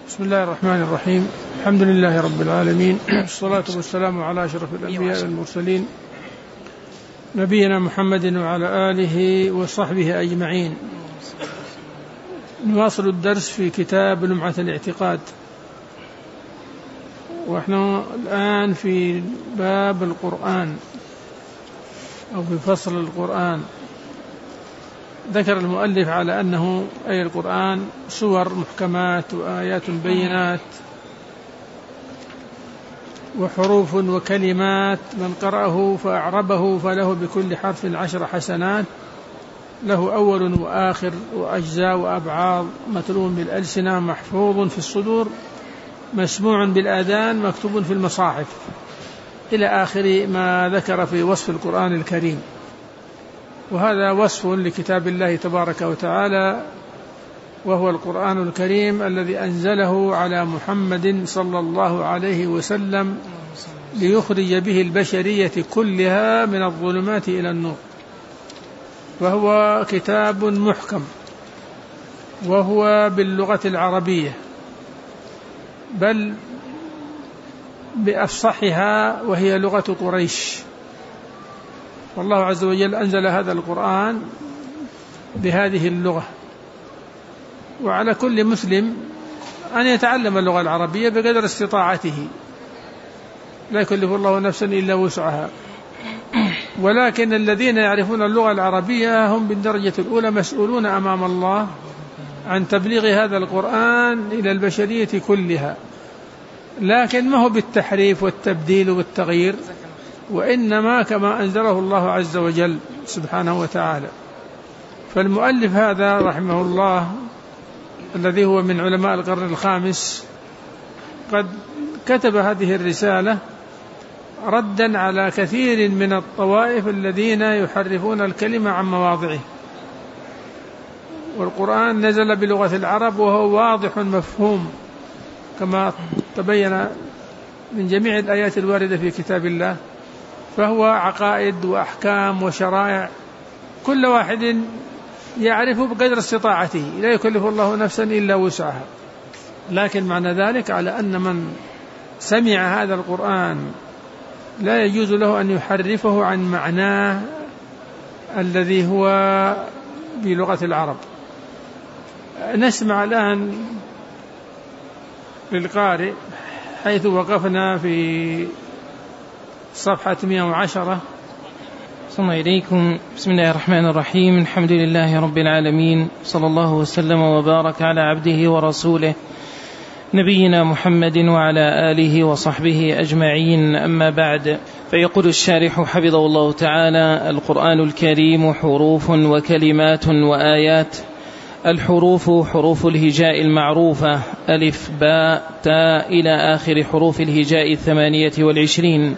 بسم الله الرحمن الرحيم. الحمد لله رب العالمين، والصلاة والسلام على أشرف الأنبياء والمرسلين نبينا محمد وعلى آله وصحبه أجمعين. نواصل الدرس في كتاب لمعة الاعتقاد، ونحن الآن في باب القرآن أو في فصل القرآن. ذكر المؤلف على أنه أي القرآن سور محكمات وآيات بينات وحروف وكلمات، من قرأه فأعربه فله بكل حرف 10 حسنات، له أول وآخر وأجزاء وأبعاض، متلو بالألسنة، محفوظ في الصدور، مسموع بالآذان، مكتوب في المصاحف، إلى آخر ما ذكر في وصف القرآن الكريم. وهذا وصف لكتاب الله تبارك وتعالى، وهو القرآن الكريم الذي أنزله على محمد صلى الله عليه وسلم ليخرج به البشرية كلها من الظلمات إلى النور. وهو كتاب محكم، وهو باللغة العربية، بل بأفصحها وهي لغة قريش. والله عز وجل أنزل هذا القرآن بهذه اللغة، وعلى كل مسلم أن يتعلم اللغة العربية بقدر استطاعته، لا يكلف الله نفسا إلا وسعها. ولكن الذين يعرفون اللغة العربية هم بالدرجة الأولى مسؤولون أمام الله عن تبليغ هذا القرآن إلى البشرية كلها، لكن ما هو بالتحريف والتبديل والتغيير، وإنما كما أنزله الله عز وجل سبحانه وتعالى. فالمؤلف هذا رحمه الله الذي هو من علماء القرن الخامس قد كتب هذه الرسالة ردا على كثير من الطوائف الذين يحرفون الكلمة عن مواضعه. والقرآن نزل بلغة العرب وهو واضح مفهوم كما تبين من جميع الآيات الواردة في كتاب الله، فهو عقائد وأحكام وشرائع كل واحد يعرف بقدر استطاعته، لا يكلف الله نفسا إلا وسعها. لكن معنى ذلك على أن من سمع هذا القرآن لا يجوز له أن يحرفه عن معناه الذي هو بلغة العرب. نسمع الآن للقارئ حيث وقفنا في صفحة 110. صلى إليكم. بسم الله الرحمن الرحيم. الحمد لله رب العالمين، صلى الله وسلم وبارك على عبده ورسوله نبينا محمد وعلى آله وصحبه أجمعين، أما بعد. فيقول الشارح حفظه الله تعالى: القرآن الكريم حروف وكلمات وآيات. الحروف حروف الهجاء المعروفة، ألف باء تاء إلى آخر حروف الهجاء 28.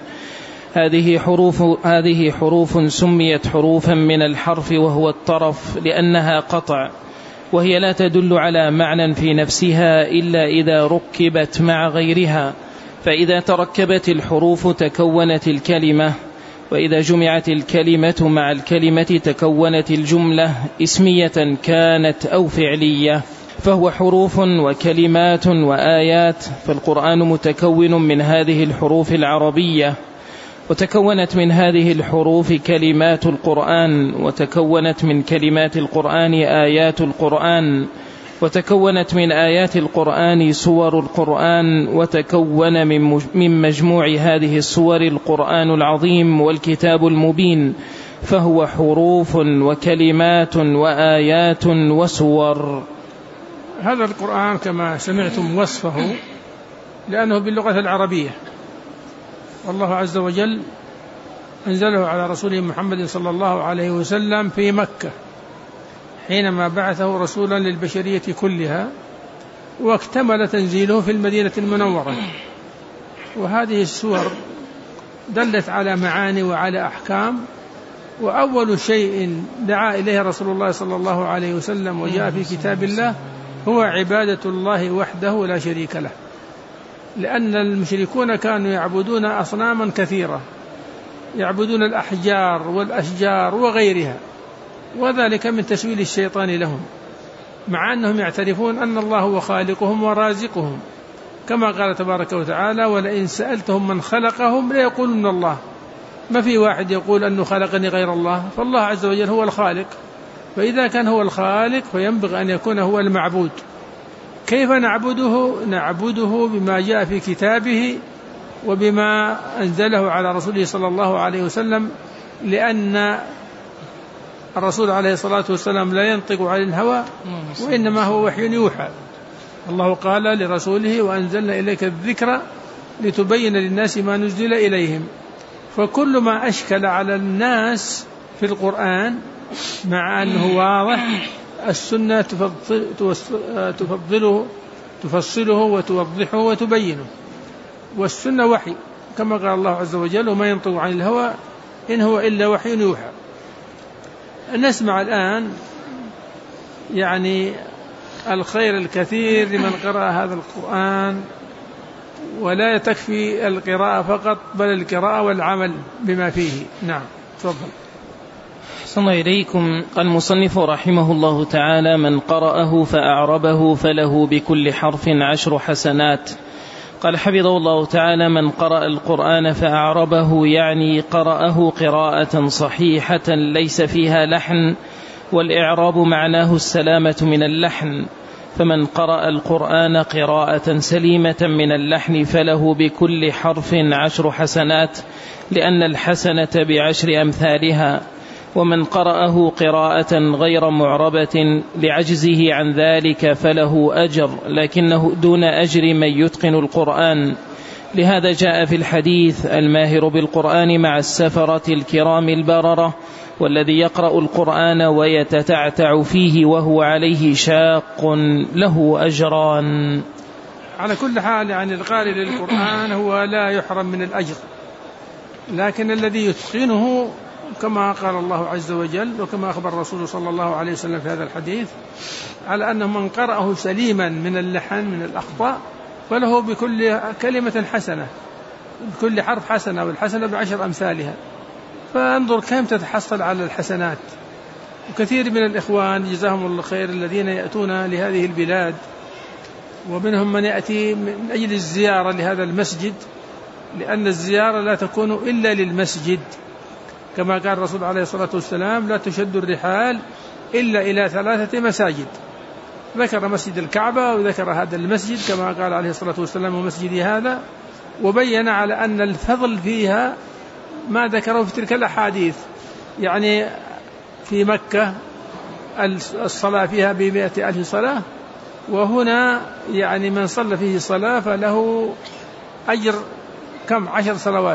هذه حروف سميت حروفا من الحرف وهو الطرف لأنها قطع، وهي لا تدل على معنى في نفسها إلا إذا ركبت مع غيرها، فإذا تركبت الحروف تكونت الكلمة، وإذا جمعت الكلمة مع الكلمة تكونت الجملة اسمية كانت أو فعلية. فهو حروف وكلمات وآيات. فالقرآن متكون من هذه الحروف العربية، وتكونت من هذه الحروف كلمات القرآن، وتكونت من كلمات القرآن آيات القرآن، وتكونت من آيات القرآن سور القرآن، وتكون من مجموع هذه السور القرآن العظيم والكتاب المبين. فهو حروف وكلمات وآيات وسور. هذا القرآن كما سمعتم وصفه لأنه باللغة العربية، والله عز وجل أنزله على رسوله محمد صلى الله عليه وسلم في مكة حينما بعثه رسولا للبشرية كلها، واكتمل تنزيله في المدينة المنورة. وهذه السور دلت على معاني وعلى أحكام، وأول شيء دعا إليه رسول الله صلى الله عليه وسلم وجاء في كتاب الله هو عبادة الله وحده لا شريك له، لأن المشركون كانوا يعبدون أصناما كثيرة، يعبدون الأحجار والأشجار وغيرها، وذلك من تسويل الشيطان لهم. مع أنهم يعترفون أن الله هو خالقهم ورازقهم، كما قال تبارك وتعالى: ولئن سألتهم من خلقهم ليقولن الله. ما في واحد يقول أنه خلقني غير الله، فالله عز وجل هو الخالق، فإذا كان هو الخالق فينبغي أن يكون هو المعبود. كيف نعبده؟ نعبده بما جاء في كتابه وبما أنزله على رسوله صلى الله عليه وسلم، لأن الرسول عليه الصلاة والسلام لا ينطق عن الهوى وإنما هو وحي يوحى. الله قال لرسوله: وأنزلنا إليك الذكر لتبين للناس ما نزل إليهم. فكل ما أشكل على الناس في القرآن مع أنه واضح، السنة تفصله وتوضحه وتبينه، والسنة وحي كما قال الله عز وجل: وما ينطق عن الهوى إن هو إلا وحي يوحى. نسمع الآن يعني الخير الكثير لمن قرأ هذا القرآن، ولا تكفي القراءة فقط بل القراءة والعمل بما فيه. نعم، تفضل. أحسن الله إليكم. قال المصنف رحمه الله تعالى: من قرأه فأعربه فله بكل حرف 10 حسنات. قال حفظه الله تعالى: من قرأ القرآن فأعربه يعني قرأه قراءة صحيحة ليس فيها لحن، والإعراب معناه السلامة من اللحن، فمن قرأ القرآن قراءة سليمة من اللحن فله بكل حرف 10 حسنات، لأن الحسنة ب10 أمثالها. ومن قرأه قراءة غير معربة لعجزه عن ذلك فله أجر، لكنه دون أجر من يتقن القرآن. لهذا جاء في الحديث: الماهر بالقرآن مع السفرة الكرام البررة، والذي يقرأ القرآن ويتتعتع فيه وهو عليه شاق له أجران. على كل حال يعني القارئ للقرآن هو لا يحرم من الأجر، لكن الذي يتقنه كما قال الله عز وجل وكما أخبر الرسول صلى الله عليه وسلم في هذا الحديث على أنه من قرأه سليما من اللحن من الأخطاء فله بكل كلمة حسنة، بكل حرف حسنة، والحسنة ب10 أمثالها. فانظر كم تتحصل على الحسنات. وكثير من الإخوان جزاهم الله خير الذين يأتون لهذه البلاد، ومنهم من يأتي من أجل الزيارة لهذا المسجد، لأن الزيارة لا تكون إلا للمسجد، كما قال الرسول عليه الصلاة والسلام: لا تشد الرحال إلا إلى 3 مساجد. ذكر مسجد الكعبة وذكر هذا المسجد كما قال عليه الصلاة والسلام: ومسجدي هذا، وبين على أن الفضل فيها ما ذكره في تلك الأحاديث. يعني في مكة الصلاة فيها ب100,000 صلاة، وهنا يعني من صلى فيه صلاة فله أجر 10 صلوات.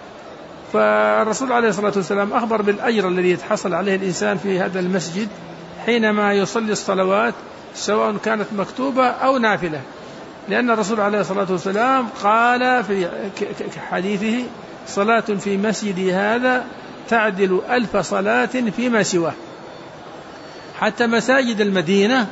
فالرسول عليه الصلاة والسلام أخبر بالأجر الذي يتحصل عليه الإنسان في هذا المسجد حينما يصلي الصلوات سواء كانت مكتوبة أو نافلة، لأن الرسول عليه الصلاة والسلام قال في حديثه: صلاة في مسجدي هذا تعدل 1000 صلاة فيما سواه. حتى مساجد المدينة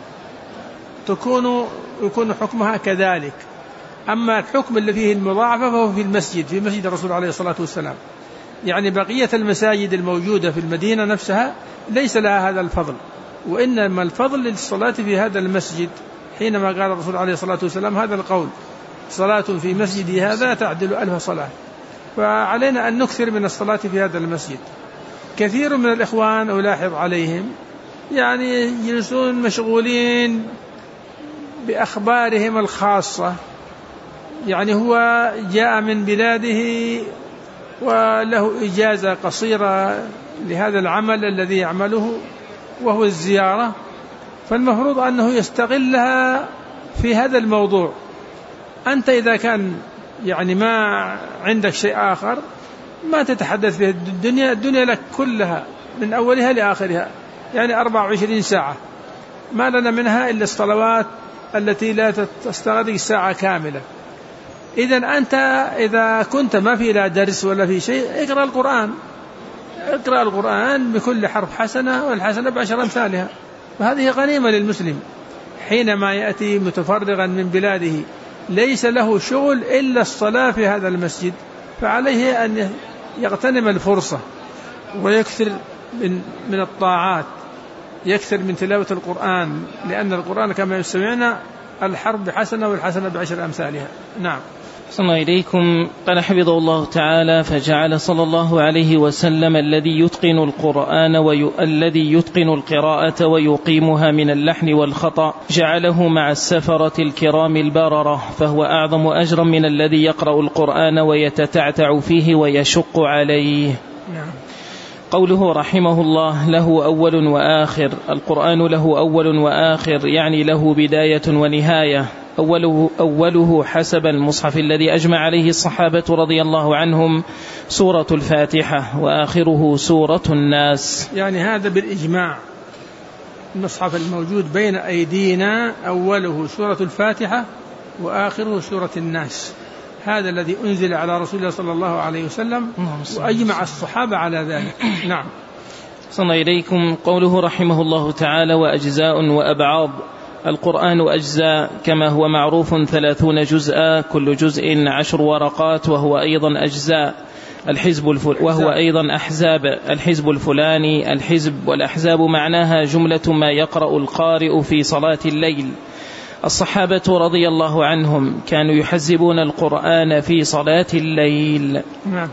يكون حكمها كذلك، أما الحكم اللي فيه المضاعفة فهو في المسجد، في مسجد الرسول عليه الصلاة والسلام. يعني بقية المساجد الموجودة في المدينة نفسها ليس لها هذا الفضل، وإنما الفضل للصلاة في هذا المسجد، حينما قال الرسول عليه الصلاة والسلام هذا القول: صلاة في مسجدي هذا تعدل 1000 صلاة. فعلينا أن نكثر من الصلاة في هذا المسجد. كثير من الإخوان ألاحظ عليهم يعني يجلسون مشغولين بأخبارهم الخاصة، يعني هو جاء من بلاده وله إجازة قصيرة لهذا العمل الذي يعمله وهو الزيارة، فالمفروض أنه يستغلها في هذا الموضوع. أنت إذا كان يعني ما عندك شيء آخر ما تتحدث في الدنيا لك كلها من أولها لآخرها، يعني 24 ساعة ما لنا منها إلا الصلوات التي لا تستغرق ساعة كاملة. إذن أنت إذا كنت ما في لا درس ولا في شيء اقرأ القرآن بكل حرف حسنة، والحسنة ب10 أمثالها. وهذه غنيمة للمسلم حينما يأتي متفرغا من بلاده ليس له شغل إلا الصلاة في هذا المسجد، فعليه أن يغتنم الفرصة ويكثر من الطاعات يكثر من تلاوة القرآن، لأن القرآن كما يسمعنا الحرف بحسنة والحسنة بعشر أمثالها. نعم. صلى الله إليكم. قال حفظه الله تعالى: فجعل صلى الله عليه وسلم الذي يتقن القرآن الذي يتقن القراءة ويقيمها من اللحن والخطأ جعله مع السفرة الكرام البررة، فهو أعظم أجرا من الذي يقرأ القرآن ويتتعتع فيه ويشق عليه. نعم. قوله رحمه الله: له أول وآخر. القرآن له أول وآخر، يعني له بداية ونهاية. أوله حسب المصحف الذي أجمع عليه الصحابة رضي الله عنهم سورة الفاتحة، وآخره سورة الناس. يعني هذا بالإجماع، المصحف الموجود بين أيدينا أوله سورة الفاتحة وآخره سورة الناس، هذا الذي أنزل على رسول الله صلى الله عليه وسلم، وأجمع الصحابة على ذلك. نعم. صلى إليكم. قوله رحمه الله تعالى: وأجزاء وأبعاض. القرآن أجزاء كما هو معروف 30 جزءا، كل جزء 10 ورقات، وهو أيضا أجزاء. وهو أيضا أحزاب، الحزب الفلاني، الحزب والأحزاب معناها جملة ما يقرأ القارئ في صلاة الليل. الصحابة رضي الله عنهم كانوا يحزبون القرآن في صلاة الليل. نعم.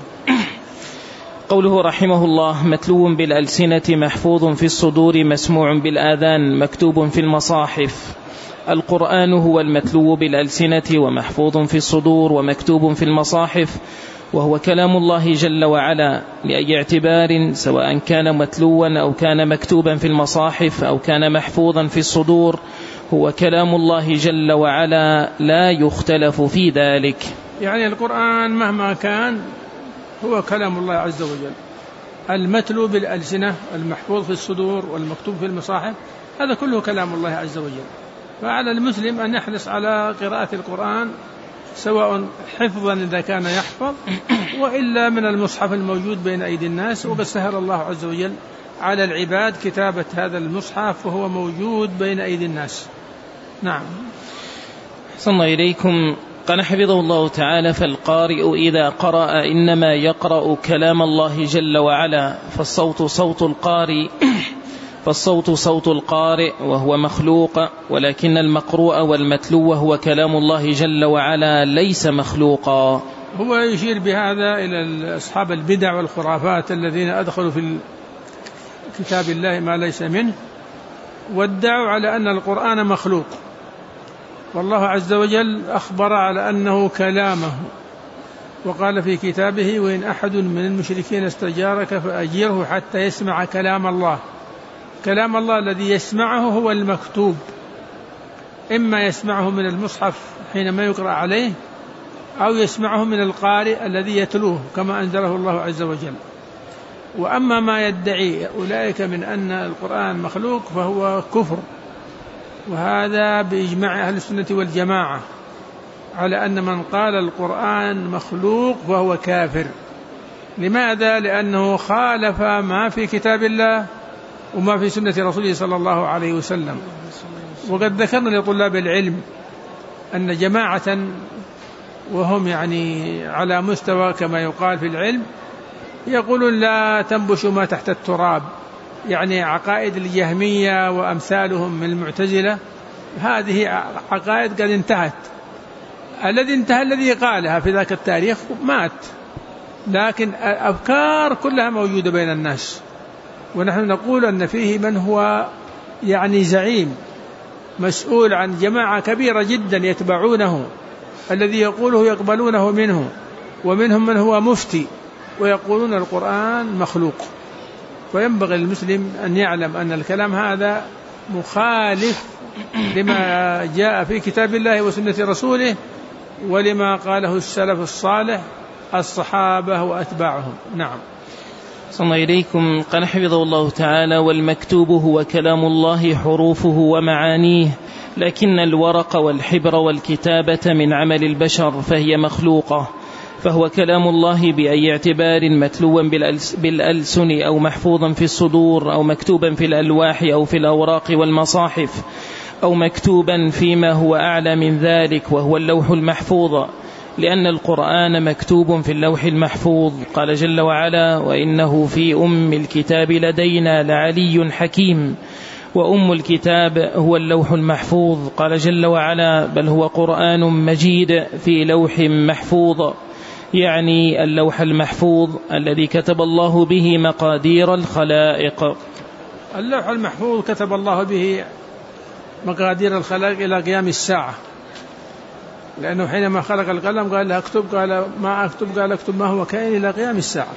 قوله رحمه الله: متلو بالألسنة، محفوظ في الصدور، مسموع بالآذان، مكتوب في المصاحف. القرآن هو المتلو بالألسنة ومحفوظ في الصدور ومكتوب في المصاحف، وهو كلام الله جل وعلا لأي اعتبار، سواء كان متلوا أو كان مكتوبا في المصاحف أو كان محفوظا في الصدور، هو كلام الله جل وعلا لا يختلف في ذلك. يعني القرآن مهما كان هو كلام الله عز وجل، المتلو بالألسنة، المحفوظ في الصدور، والمكتوب في المصاحف، هذا كله كلام الله عز وجل. فعلى المسلم أن يحرص على قراءة القرآن، سواء حفظا إذا كان يحفظ، وإلا من المصحف الموجود بين أيدي الناس. وقد سهل الله عز وجل على العباد كتابة هذا المصحف، وهو موجود بين أيدي الناس. نعم. صلى الله إليكم. قال حفظه الله تعالى: فالقارئ إذا قرأ إنما يقرأ كلام الله جل وعلا، فالصوت صوت القارئ وهو مخلوق، ولكن المقروء والمتلو هو كلام الله جل وعلا ليس مخلوقا. هو يشير بهذا إلى أصحاب البدع والخرافات الذين أدخلوا في كتاب الله ما ليس منه، وادعوا على أن القرآن مخلوق، والله عز وجل أخبر على أنه كلامه، وقال في كتابه: وإن أحد من المشركين استجارك فأجره حتى يسمع كلام الله. كلام الله الذي يسمعه هو المكتوب، إما يسمعه من المصحف حينما يقرأ عليه، أو يسمعه من القارئ الذي يتلوه كما أنزله الله عز وجل. وأما ما يدعي أولئك من أن القرآن مخلوق فهو كفر، وهذا بإجماع أهل السنة والجماعة على أن من قال القرآن مخلوق فهو كافر. لماذا؟ لأنه خالف ما في كتاب الله وما في سنة رسوله صلى الله عليه وسلم. وقد ذكرنا لطلاب العلم أن جماعة وهم يعني على مستوى كما يقال في العلم يقولون لا تنبشوا ما تحت التراب، يعني عقائد الجهمية وأمثالهم من المعتزلة، هذه عقائد قد انتهت. الذي قالها في ذاك التاريخ مات، لكن الأفكار كلها موجودة بين الناس. ونحن نقول أن فيه من هو يعني زعيم مسؤول عن جماعة كبيرة جدا يتبعونه، الذي يقوله يقبلونه منه، ومنهم من هو مفتي ويقولون القرآن مخلوق. وينبغي المسلم أن يعلم أن الكلام هذا مخالف لما جاء في كتاب الله وسنة رسوله، ولما قاله السلف الصالح الصحابة وأتباعهم. نعم. صلى الله إليكم. قال حفظه الله تعالى: والمكتوب هو كلام الله حروفه ومعانيه، لكن الورق والحبر والكتابة من عمل البشر فهي مخلوقة، فهو كلام الله بأي اعتبار، متلوا بالألسن أو محفوظا في الصدور أو مكتوبا في الألواح أو في الأوراق والمصاحف أو مكتوبا فيما هو أعلى من ذلك وهو اللوح المحفوظ. لأن القرآن مكتوب في اللوح المحفوظ. قال جل وعلا: وإنه في أم الكتاب لدينا لعلي حكيم. وأم الكتاب هو اللوح المحفوظ. قال جل وعلا: بل هو قرآن مجيد في لوح محفوظ، يعني اللوح المحفوظ الذي كتب الله به مقادير الخلائق. اللوح المحفوظ كتب الله به مقادير الخلائق إلى قيام الساعة، لأنه حينما خلق القلم قال له اكتب، قال ما أكتب، قال اكتب ما هو كائن إلى قيام الساعة.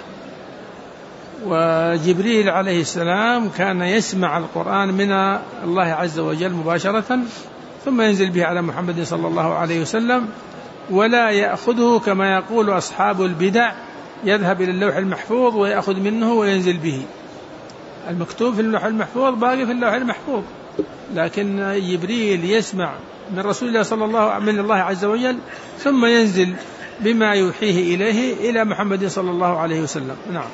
وجبريل عليه السلام كان يسمع القرآن من الله عز وجل مباشرة، ثم ينزل به على محمد صلى الله عليه وسلم، ولا يأخذه كما يقول أصحاب البدع، يذهب إلى اللوح المحفوظ ويأخذ منه وينزل به. المكتوب في اللوح المحفوظ باقي في اللوح المحفوظ، لكن جبريل يسمع من رسول الله صلى الله من الله عز وجل، ثم ينزل بما يوحيه إليه إلى محمد صلى الله عليه وسلم. نعم.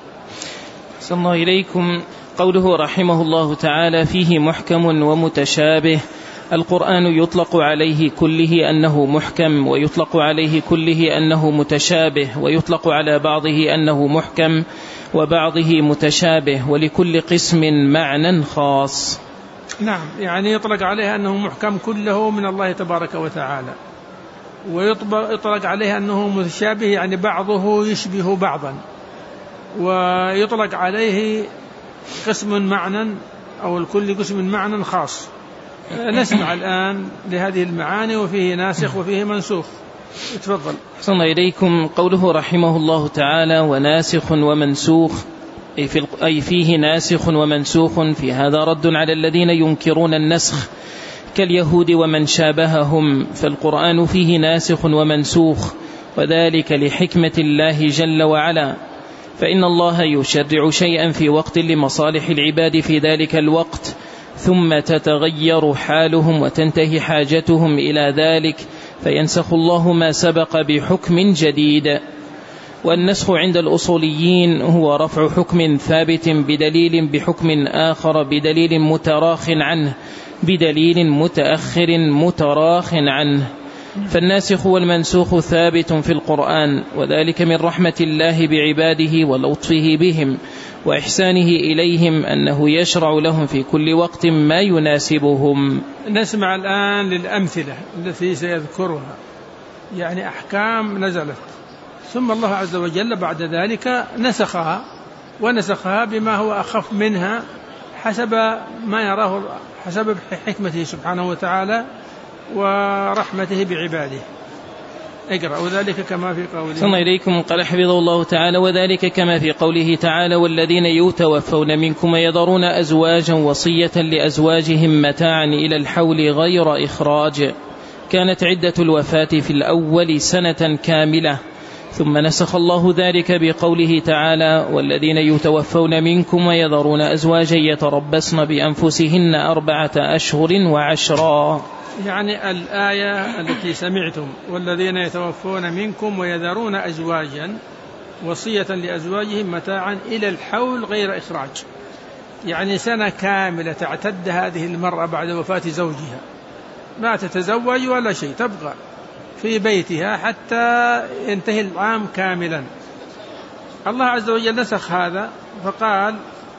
صلى الله إليكم. قوله رحمه الله تعالى: فيه محكم ومتشابه. القرآن يطلق عليه كله أنه محكم، ويطلق عليه كله أنه متشابه، ويطلق على بعضه أنه محكم وبعضه متشابه، ولكل قسم معنى خاص. نعم، يعني يطلق عليه أنه محكم كله من الله تبارك وتعالى، ويطلق عليه أنه متشابه يعني بعضه يشبه بعضا، ويطلق عليه قسم معنى أو الكل قسم معنى خاص. نسمع الآن لهذه المعاني، وفيه ناسخ وفيه منسوخ. اتفضل. صلى إليكم. قوله رحمه الله تعالى: وناسخ ومنسوخ، أي فيه ناسخ ومنسوخ. في هذا رد على الذين ينكرون النسخ كاليهود ومن شابههم، فالقرآن فيه ناسخ ومنسوخ، وذلك لحكمة الله جل وعلا. فإن الله يشرع شيئا في وقت لمصالح العباد في ذلك الوقت، ثم تتغير حالهم وتنتهي حاجتهم إلى ذلك، فينسخ الله ما سبق بحكم جديد. والنسخ عند الأصوليين هو رفع حكم ثابت بدليل بحكم آخر بدليل متراخ عنه بدليل متأخر متراخ عنه. فالناسخ والمنسوخ ثابت في القرآن، وذلك من رحمة الله بعباده ولطفه بهم وإحسانه إليهم، أنه يشرع لهم في كل وقت ما يناسبهم. نسمع الآن للأمثلة التي سيذكرها، يعني أحكام نزلت ثم الله عز وجل بعد ذلك نسخها، ونسخها بما هو أخف منها حسب ما يراه، حسب حكمته سبحانه وتعالى ورحمته بعباده. اقرأ. وذلك كما في قوله. صلى الله إليكم. قال حفظه الله تعالى: وذلك كما في قوله تعالى: والذين يتوفون منكم يذرون أزواجا وصية لأزواجهم متاعا إلى الحول غير إخراج. كانت عدة الوفاة في الأول سنة كاملة، ثم نسخ الله ذلك بقوله تعالى: والذين يتوفون منكم ويذرون أزواجا يتربصن بأنفسهن 4 أشهر وعشرا. يعني الآية التي سمعتم: والذين يتوفون منكم ويذرون أزواجا وصية لأزواجهم متاعا إلى الحول غير إخراج، يعني سنة كاملة تعتد هذه المرأة بعد وفاة زوجها، ما تتزوج ولا شيء، تبقى في بيتها حتى ينتهي العام كاملا. الله عز وجل نسخ هذا فقال: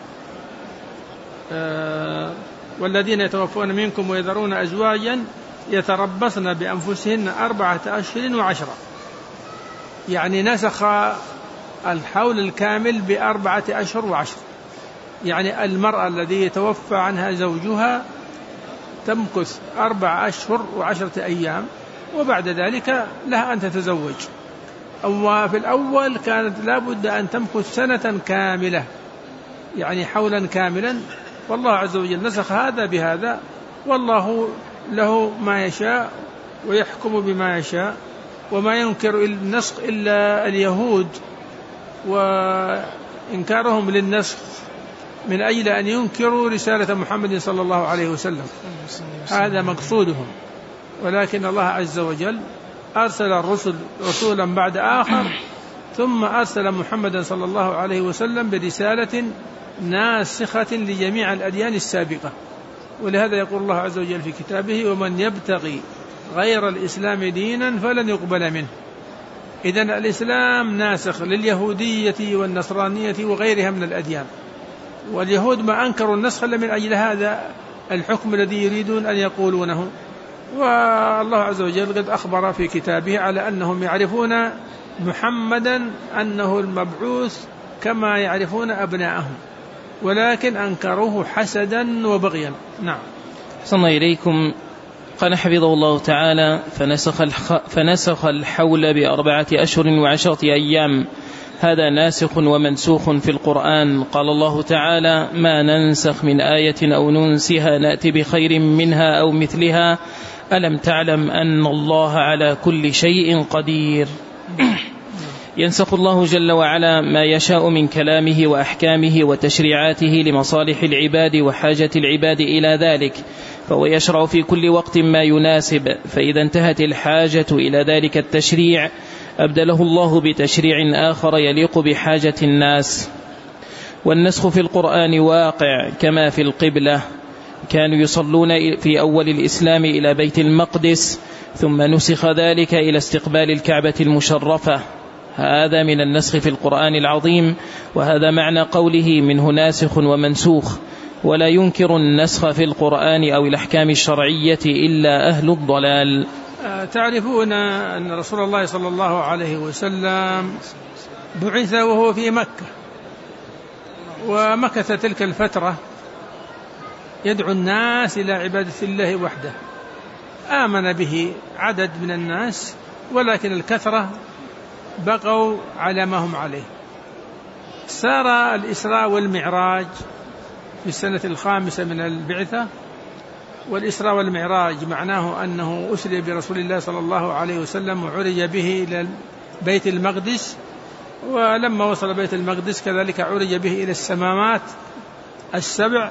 والذين يتوفون منكم ويذرون أزواجا يتربصن بأنفسهن 4 أشهر وعشرا، يعني نسخ الحول الكامل ب4 أشهر وعشر. يعني المرأة الذي يتوفى عنها زوجها تمكث 4 أشهر و10 أيام، وبعد ذلك لها أن تتزوج. أو في الأول كانت لابد أن تمكث سنة كاملة، يعني حولا كاملا. والله عز وجل نسخ هذا بهذا، والله له ما يشاء ويحكم بما يشاء، وما ينكر النسخ إلا اليهود وإنكارهم للنسخ من أجل أن ينكروا رسالة محمد صلى الله عليه وسلم، هذا مقصودهم. ولكن الله عز وجل أرسل الرسل رسولا بعد آخر، ثم أرسل محمدا صلى الله عليه وسلم برسالة ناسخة لجميع الأديان السابقة. ولهذا يقول الله عز وجل في كتابه: ومن يبتغي غير الإسلام دينا فلن يقبل منه إذن الإسلام ناسخ لليهودية والنصرانية وغيرها من الأديان، واليهود ما أنكروا النسخ إلا من أجل هذا الحكم الذي يريدون أن يقولونه. والله عز وجل قد أخبر في كتابه على أنهم يعرفون محمدا أنه المبعوث كما يعرفون أبناءهم، ولكن أنكروه حسدا وبغيا. نعم. صلى إليكم. قال حفظه الله تعالى: فنسخ الحول ب4 أشهر و10 أيام. هذا ناسخ ومنسوخ في القرآن. قال الله تعالى: ما ننسخ من آية أو ننسها نأتي بخير منها أو مثلها ألم تعلم أن الله على كل شيء قدير. ينسخ الله جل وعلا ما يشاء من كلامه وأحكامه وتشريعاته لمصالح العباد وحاجة العباد إلى ذلك، فهو يشرع في كل وقت ما يناسب، فإذا انتهت الحاجة إلى ذلك التشريع أبدله الله بتشريع آخر يليق بحاجة الناس. والنسخ في القرآن واقع كما في القبلة، كانوا يصلون في أول الإسلام إلى بيت المقدس، ثم نسخ ذلك إلى استقبال الكعبة المشرفة. هذا من النسخ في القرآن العظيم، وهذا معنى قوله منه ناسخ ومنسوخ. ولا ينكر النسخ في القرآن أو الأحكام الشرعية إلا أهل الضلال. تعرفون أن رسول الله صلى الله عليه وسلم بعث وهو في مكة، ومكث تلك الفترة يدعو الناس إلى عبادة الله وحده. آمن به عدد من الناس، ولكن الكثرة بقوا على ما هم عليه. سار الإسراء والمعراج في السنة 5 من البعثة، والإسراء والمعراج معناه أنه أسري برسول الله صلى الله عليه وسلم وعرج به إلى بيت المقدس، ولما وصل بيت المقدس كذلك عرج به إلى السماوات السبع.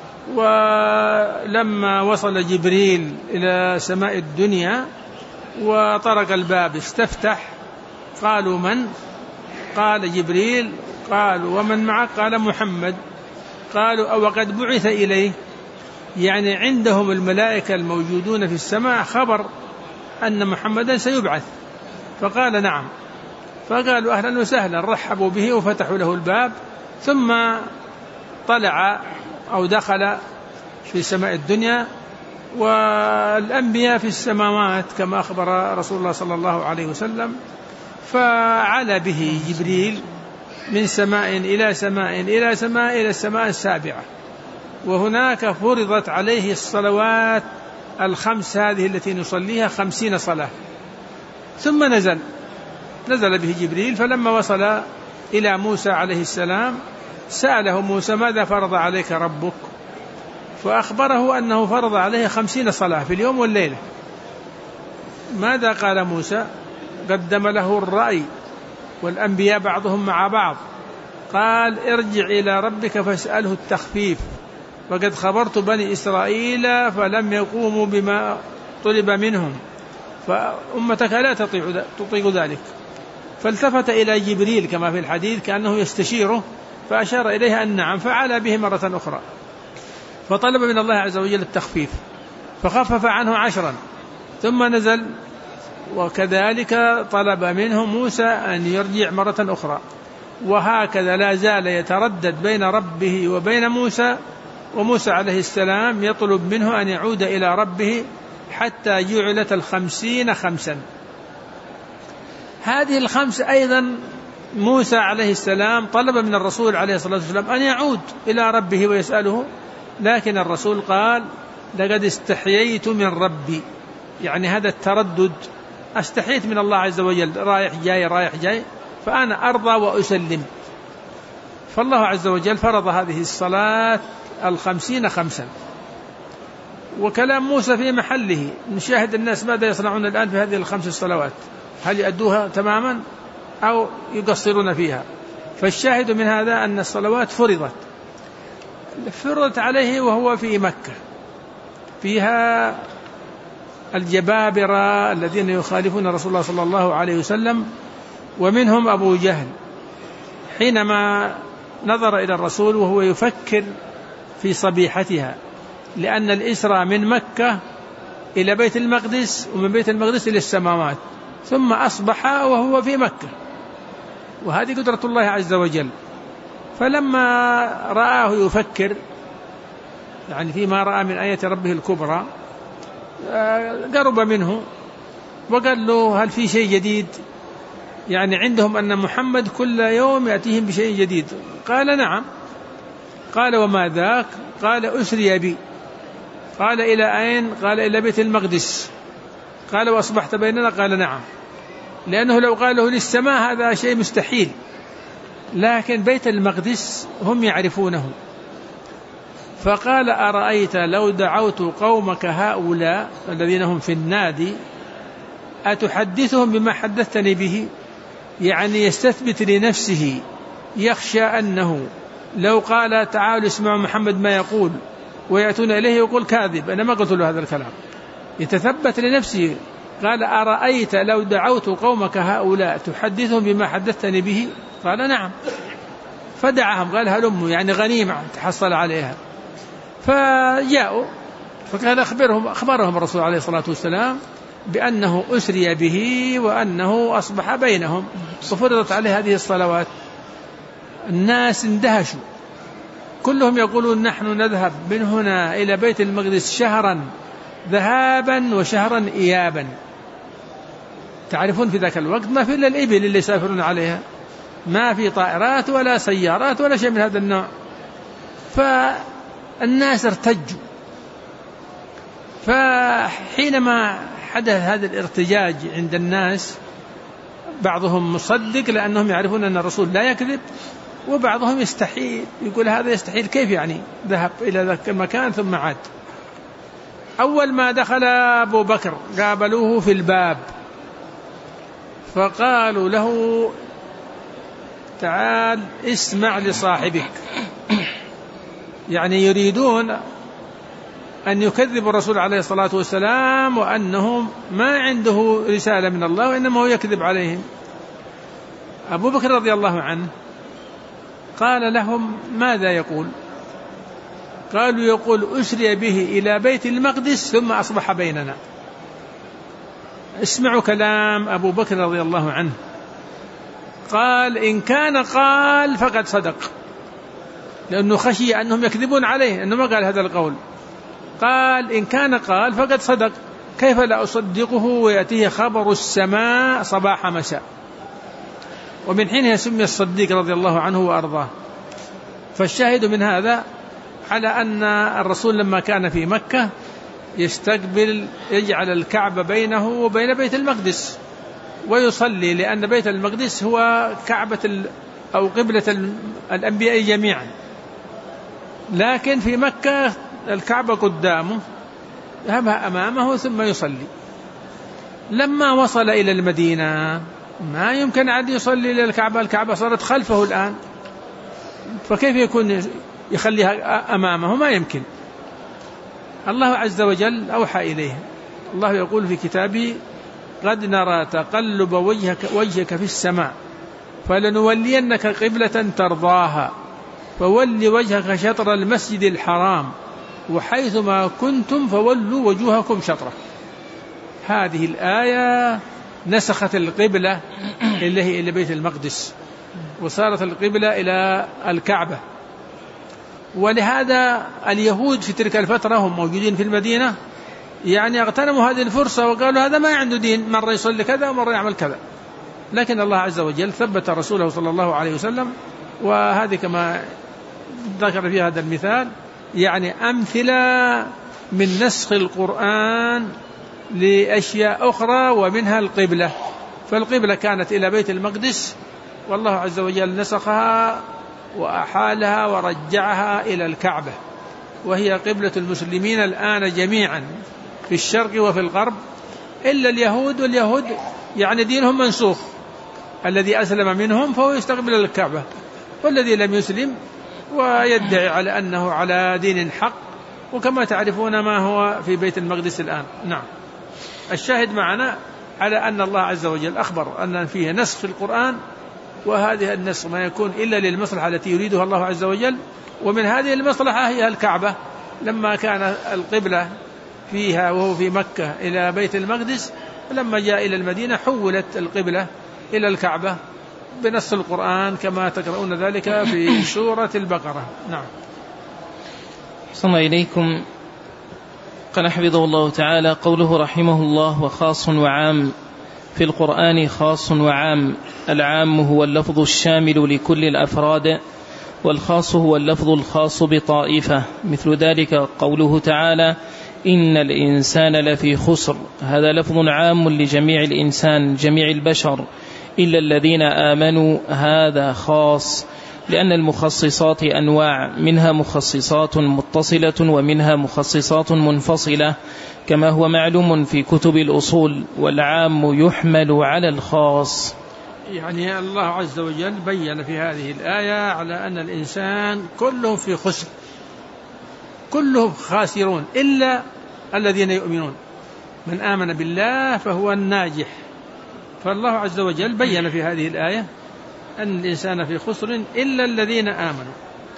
ولما وصل جبريل إلى سماء الدنيا وطرق الباب استفتح، قالوا من؟ قال جبريل. قالوا ومن معك؟ قال محمد. قالوا أو قد بعث إليه، يعني عندهم الملائكة الموجودون في السماء خبر أن محمدا سيبعث. فقال نعم. فقالوا أهلا وسهلا، رحبوا به وفتحوا له الباب، ثم طلع أو دخل في سماء الدنيا، والأنبياء في السماوات كما أخبر رسول الله صلى الله عليه وسلم. فعلى به جبريل من سماء إلى سماء إلى سماء إلى السماء السابعة، وهناك فرضت عليه الصلوات 5 هذه التي نصليها 50 صلاة. ثم نزل به جبريل، فلما وصل إلى موسى عليه السلام سأله موسى ماذا فرض عليك ربك؟ فأخبره أنه فرض عليه 50 صلاة في اليوم والليلة. ماذا قال موسى؟ قدم له الرأي، والأنبياء بعضهم مع بعض. قال ارجع إلى ربك فاسأله التخفيف، وقد خبرت بني إسرائيل فلم يقوموا بما طلب منهم، فأمتك لا تطيق ذلك. فالتفت إلى جبريل كما في الحديث كأنه يستشيره، فأشار إليه أن نعم، فعلى به مرة أخرى، فطلب من الله عز وجل التخفيف، فخفف عنه 10. ثم نزل، وكذلك طلب منه موسى أن يرجع مرة أخرى، وهكذا لا زال يتردد بين ربه وبين موسى، وموسى عليه السلام يطلب منه أن يعود إلى ربه حتى جعلت 50 خمسا. هذه 5 أيضا موسى عليه السلام طلب من الرسول عليه الصلاة والسلام أن يعود إلى ربه ويسأله، لكن الرسول قال لقد استحييت من ربي، يعني هذا التردد، استحييت من الله عز وجل، رايح جاي رايح جاي، فأنا أرضى وأسلم. فالله عز وجل فرض هذه الصلاة 50 خمسا. وكلام موسى في محله، نشاهد الناس ماذا يصنعون الآن في هذه 5 الصلوات، هل يؤدوها تماما أو يقصرون فيها؟ فالشاهد من هذا أن الصلوات فرضت عليه وهو في مكة، فيها الجبابرة الذين يخالفون رسول الله صلى الله عليه وسلم، ومنهم أبو جهل. حينما نظر إلى الرسول وهو يفكر في صبيحتها، لأن الإسراء من مكة إلى بيت المقدس، ومن بيت المقدس إلى السماوات، ثم أصبح وهو في مكة، وهذه قدرة الله عز وجل. فلما رآه يفكر يعني فيما رأى من آية ربه الكبرى قرب منه وقال له: هل في شيء جديد؟ يعني عندهم أن محمد كل يوم يأتيهم بشيء جديد. قال: نعم. قال: وما ذاك؟ قال: أسري بي. قال: إلى أين؟ قال: إلى بيت المقدس. قال: وأصبحت بيننا؟ قال: نعم. لأنه لو قاله للسماء هذا شيء مستحيل، لكن بيت المقدس هم يعرفونه. فقال: أرأيت لو دعوت قومك هؤلاء الذين هم في النادي أتحدثهم بما حدثتني به؟ يعني يستثبت لنفسه، يخشى أنه لو قال: تعالوا اسمعوا محمد ما يقول، ويأتون إليه يقول كاذب، أنا ما قلت له هذا الكلام. يتثبت لنفسه. قال: أرأيت لو دعوت قومك هؤلاء تحدثهم بما حدثتني به؟ قال: نعم. فدعهم، قال: هلموا، يعني غنيمة تحصل عليها. فجاءوا فقال: أخبرهم الرسول عليه الصلاة والسلام بأنه أسري به وأنه أصبح بينهم، وفرضت عليه هذه الصلوات. الناس اندهشوا، كلهم يقولون: نحن نذهب من هنا إلى بيت المقدس شهرا ذهابا وشهرا إيابا. تعرفون في ذاك الوقت ما في إلا الإبل اللي يسافرون عليها، ما في طائرات ولا سيارات ولا شيء من هذا النوع. فالناس ارتجوا. فحينما حدث هذا الارتجاج عند الناس، بعضهم مصدق لأنهم يعرفون أن الرسول لا يكذب، وبعضهم يستحيل، يقول: هذا يستحيل، كيف يعني ذهب إلى ذاك المكان ثم عاد؟ أول ما دخل أبو بكر قابلوه في الباب فقالوا له: تعال اسمع لصاحبك. يعني يريدون أن يكذبوا الرسول عليه الصلاة والسلام وأنه ما عنده رسالة من الله وإنما هو يكذب عليهم. أبو بكر رضي الله عنه قال لهم: ماذا يقول؟ قالوا: يقول أسري به إلى بيت المقدس ثم أصبح بيننا. اسمعوا كلام أبو بكر رضي الله عنه. قال: إن كان قال فقد صدق، لأنه خشي أنهم يكذبون عليه أنه ما قال هذا القول. قال: إن كان قال فقد صدق، كيف لا أصدقه ويأتيه خبر السماء صباح مساء. ومن حينها سمي الصديق رضي الله عنه وأرضاه. فالشاهد من هذا على أن الرسول لما كان في مكة يستقبل، يجعل الكعبة بينه وبين بيت المقدس ويصلي، لأن بيت المقدس هو كعبة أو قبلة الأنبياء جميعا. لكن في مكة الكعبة قدامه، يذهبها أمامه ثم يصلي. لما وصل إلى المدينة ما يمكن عاد يصلي إلى الكعبة، الكعبة صارت خلفه الآن، فكيف يكون يخليها أمامه؟ ما يمكن. الله عز وجل أوحى إليه. الله يقول في كتابه: قد نرى تقلب وجهك في السماء فلنولينك قبلة ترضاها فول وجهك شطر المسجد الحرام وحيثما كنتم فولوا وجوهكم شطره. هذه الآية نسخت القبلة اللي هي إلى بيت المقدس، وصارت القبلة إلى الكعبة. ولهذا اليهود في تلك الفترة هم موجودين في المدينة، يعني اغتنموا هذه الفرصة وقالوا: هذا ما عنده دين، مرة يصلي كذا ومرة يعمل كذا. لكن الله عز وجل ثبت رسوله صلى الله عليه وسلم. وهذه كما ذكر في هذا المثال يعني أمثلة من نسخ القرآن لأشياء أخرى، ومنها القبلة. فالقبلة كانت إلى بيت المقدس، والله عز وجل نسخها وأحالها ورجعها إلى الكعبة، وهي قبلة المسلمين الآن جميعا في الشرق وفي الغرب إلا اليهود. واليهود يعني دينهم منسوخ، الذي أسلم منهم فهو يستقبل الكعبة، والذي لم يسلم ويدعي على أنه على دين حق، وكما تعرفون ما هو في بيت المقدس الآن. نعم. الشاهد معنا على أن الله عز وجل أخبر أن فيه نسخ في القرآن، وهذه النسخ ما يكون إلا للمصلحة التي يريدها الله عز وجل. ومن هذه المصلحة هي الكعبة، لما كان القبلة فيها وهو في مكة إلى بيت المقدس، لما جاء إلى المدينة حولت القبلة إلى الكعبة بنص القرآن كما تقرؤون ذلك في سورة البقرة. نعم. صلى إليكم. قال حفظه الله تعالى: قوله رحمه الله: وخاص وعام. في القرآن خاص وعام. العام هو اللفظ الشامل لكل الأفراد، والخاص هو اللفظ الخاص بطائفة. مثل ذلك قوله تعالى: إن الإنسان لفي خسر. هذا لفظ عام لجميع الإنسان، جميع البشر، إلا الذين آمنوا. هذا خاص، لأن المخصصات أنواع، منها مخصصات متصلة ومنها مخصصات منفصلة، كما هو معلوم في كتب الأصول. والعام يحمل على الخاص. يعني الله عز وجل بيّن في هذه الآية على أن الإنسان كلهم في خسر، كلهم خاسرون إلا الذين يؤمنون. من آمن بالله فهو الناجح. فالله عز وجل بيّن في هذه الآية أن الإنسان في خسر إلا الذين آمنوا.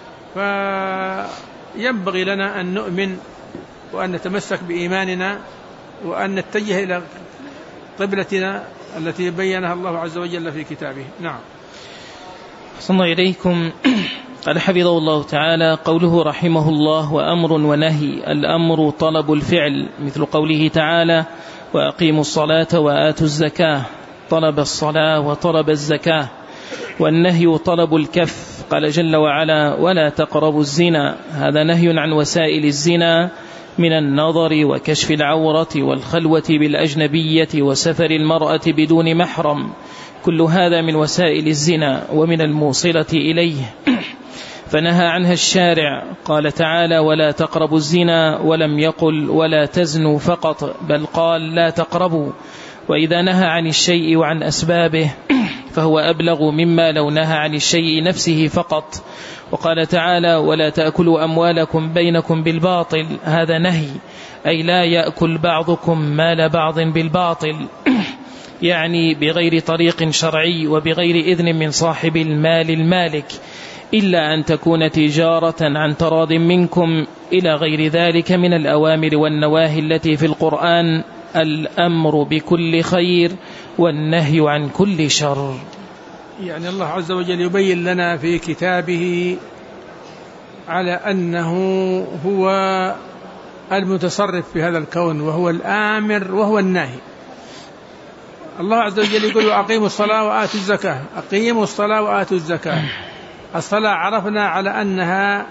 فينبغي لنا أن نؤمن وأن نتمسك بإيماننا وأن نتجه إلى قبلتنا التي بيّنها الله عز وجل في كتابه. نعم. صلى الله إليكم. قال حفظه الله تعالى: قوله رحمه الله: وأمر ونهي. الأمر طلب الفعل، مثل قوله تعالى: وأقيموا الصلاة وآتوا الزكاة. طلب الصلاة وطلب الزكاة. والنهي طلب الكف. قال جل وعلا: ولا تقربوا الزنا. هذا نهي عن وسائل الزنا من النظر وكشف العورة والخلوة بالأجنبية وسفر المرأة بدون محرم. كل هذا من وسائل الزنا ومن الموصلة إليه، فنهى عنها الشارع. قال تعالى: ولا تقربوا الزنا، ولم يقل ولا تزنوا فقط، بل قال لا تقربوا. وإذا نهى عن الشيء وعن أسبابه فهو أبلغ مما لو نهى عن الشيء نفسه فقط. وقال تعالى: ولا تأكلوا أموالكم بينكم بالباطل. هذا نهي، أي لا يأكل بعضكم مال بعض بالباطل، يعني بغير طريق شرعي وبغير إذن من صاحب المال المالك، إلا أن تكون تجارة عن تراض منكم، إلى غير ذلك من الأوامر والنواهي التي في القرآن. الأمر بكل خير والنهي عن كل شر. يعني الله عز وجل يبين لنا في كتابه على أنه هو المتصرف في هذا الكون، وهو الآمر وهو الناهي. الله عز وجل يقول: وأقيموا الصلاة وآتوا الزكاة. أقيموا الصلاة وآتوا الزكاة. الصلاة عرفنا على أنها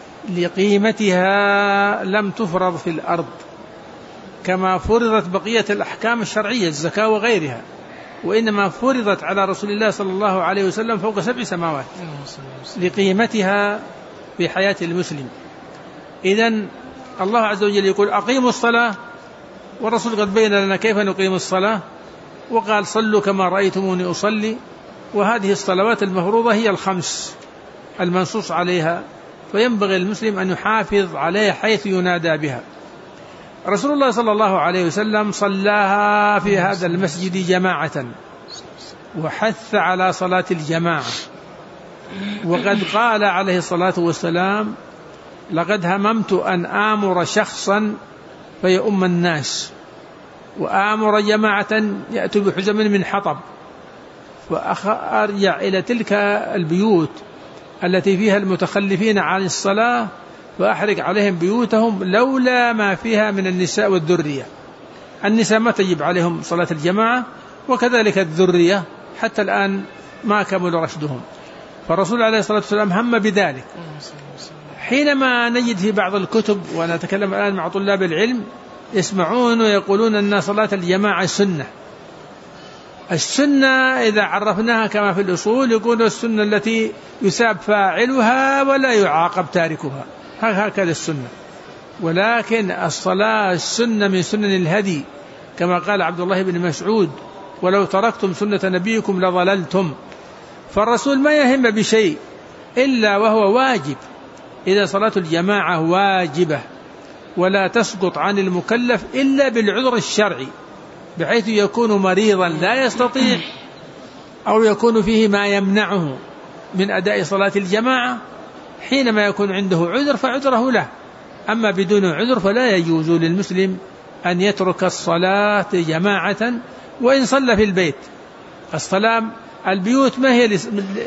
لقيمتها لم تفرض في الأرض كما فرضت بقية الأحكام الشرعية، الزكاة وغيرها، وإنما فرضت على رسول الله صلى الله عليه وسلم فوق 7 سماوات لقيمتها في حياة المسلم. إذن الله عز وجل يقول: أقيموا الصلاة، والرسول قد بين لنا كيف نقيم الصلاة، وقال: صلوا كما رأيتموني أصلي. وهذه الصلوات المفروضة هي الخمس المنصوص عليها، فينبغي المسلم أن يحافظ عليها حيث ينادى بها. رسول الله صلى الله عليه وسلم صلاها في هذا المسجد جماعة، وحث على صلاة الجماعة، وقد قال عليه الصلاة والسلام: لقد هممت أن آمر شخصا فيؤم الناس، وآمر جماعة يأتوا بحزم من حطب، وأرجع إلى تلك البيوت التي فيها المتخلفين عن الصلاة وأحرق عليهم بيوتهم لولا ما فيها من النساء والذرية. النساء ما تجب عليهم صلاة الجماعة، وكذلك الذرية حتى الآن ما كمل رشدهم. فالرسول عليه الصلاة والسلام هم بذلك. حينما نجد في بعض الكتب، وأنا أتكلم الآن مع طلاب العلم، يسمعون ويقولون أن صلاة الجماعة سنة. السنة إذا عرفناها كما في الأصول يقول السنة التي يساب فاعلها ولا يعاقب تاركها، هكذا السنة. ولكن الصلاة السنة من سنن الهدي، كما قال عبد الله بن مسعود: ولو تركتم سنة نبيكم لضللتم. فالرسول ما يهم بشيء إلا وهو واجب. إذا صلاة الجماعة واجبة ولا تسقط عن المكلف إلا بالعذر الشرعي، بحيث يكون مريضا لا يستطيع، أو يكون فيه ما يمنعه من أداء صلاة الجماعة. حينما يكون عنده عذر فعذره له، أما بدون عذر فلا يجوز للمسلم أن يترك الصلاة جماعة وإن صلى في البيت. الصلاة البيوت ما هي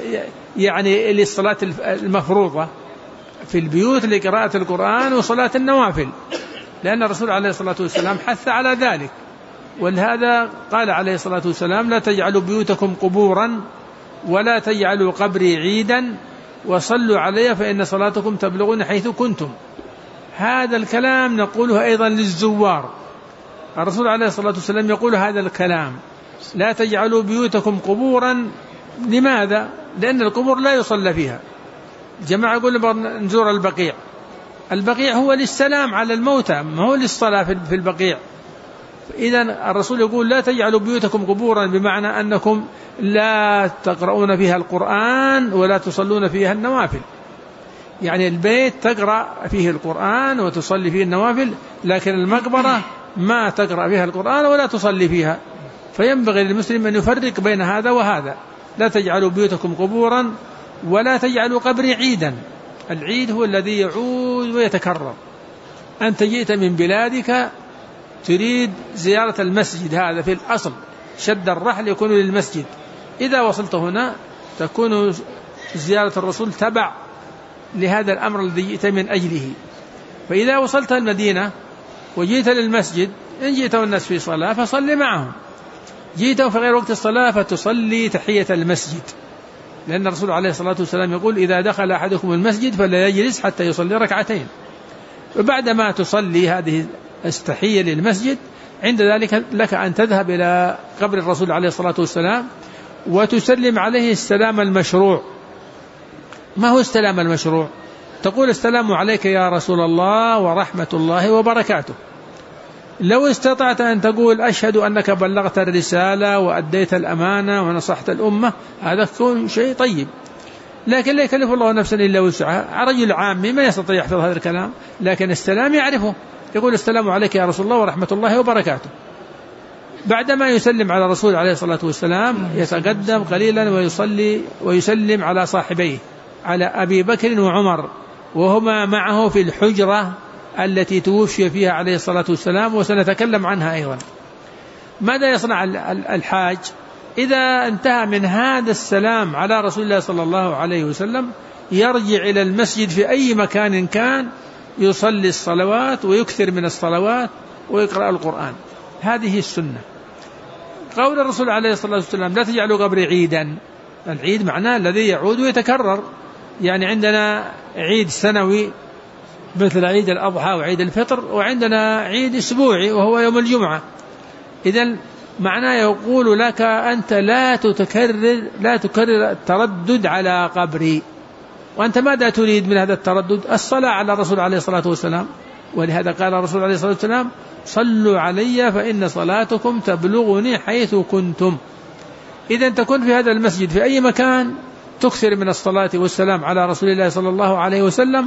يعني للصلاة المفروضة في البيوت لقراءة القرآن وصلاة النوافل، لأن الرسول عليه الصلاة والسلام حث على ذلك. ولهذا قال عليه الصلاة والسلام: لا تجعلوا بيوتكم قبورا ولا تجعلوا قبري عيدا وصلوا علي فإن صلاتكم تبلغون حيث كنتم. هذا الكلام نقوله أيضا للزوار. الرسول عليه الصلاة والسلام يقول هذا الكلام: لا تجعلوا بيوتكم قبورا. لماذا؟ لأن القبور لا يصلى فيها. جماعة يقول نزور البقيع. البقيع هو للسلام على الموتى، ما هو للصلاة في البقيع. إذن الرسول يقول: لا تجعلوا بيوتكم قبورا، بمعنى أنكم لا تقرؤون فيها القرآن ولا تصلون فيها النوافل. يعني البيت تقرأ فيه القرآن وتصلي فيه النوافل، لكن المقبرة ما تقرأ فيها القرآن ولا تصلي فيها. فينبغي للمسلم أن يفرق بين هذا وهذا. لا تجعلوا بيوتكم قبورا ولا تجعلوا قبري عيدا. العيد هو الذي يعود ويتكرر. أنت جئت من بلادك تريد زيارة المسجد، هذا في الأصل شد الرحل يكون للمسجد. إذا وصلت هنا تكون زيارة الرسول تبع لهذا الأمر الذي جئت من أجله. فإذا وصلت المدينة وجئت للمسجد، إن جئت والناس في صلاة فصلي معهم، جئت في غير وقت الصلاة فتصلي تحية المسجد، لأن الرسول عليه الصلاة والسلام يقول: إذا دخل أحدكم المسجد فلا يجلس حتى يصلي ركعتين. وبعدما تصلي هذه التحية للمسجد، عند ذلك لك أن تذهب إلى قبر الرسول عليه الصلاة والسلام وتسلم عليه السلام المشروع. ما هو السلام المشروع؟ تقول: السلام عليك يا رسول الله ورحمة الله وبركاته. لو استطعت أن تقول: أشهد أنك بلغت الرسالة وأديت الأمانة ونصحت الأمة، هذا يكون شيء طيب، لكن لا يكلف الله نفسا إلا وسعها. رجل عامي ما يستطيع يحفظ هذا الكلام، لكن السلام يعرفه، يقول: السلام عليك يا رسول الله ورحمة الله وبركاته. بعدما يسلم على الرسول عليه الصلاة والسلام يتقدم قليلا ويصلي ويسلم على صاحبيه، على أبي بكر وعمر، وهما معه في الحجرة التي توفي فيها عليه الصلاة والسلام، وسنتكلم عنها أيضا. ماذا يصنع الحاج إذا انتهى من هذا السلام على رسول الله صلى الله عليه وسلم؟ يرجع إلى المسجد في أي مكان كان، يصلي الصلوات ويكثر من الصلوات ويقرأ القرآن. هذه السنة. قول الرسول عليه الصلاة والسلام: لا تجعلوا قبري عيدا. العيد معناه الذي يعود ويتكرر. يعني عندنا عيد سنوي مثل عيد الأضحى وعيد الفطر، وعندنا عيد أسبوعي وهو يوم الجمعة. إذن معناه يقول لك: أنت لا تكرر التردد على قبري. وأنت ماذا تريد من هذا التردد؟ الصلاة على الرسول عليه الصلاة والسلام. ولهذا قال الرسول عليه الصلاة والسلام: صلوا علي فإن صلاتكم تبلغني حيث كنتم. إذن تكون في هذا المسجد في أي مكان، تكثر من الصلاة والسلام على رسول الله صلى الله عليه وسلم،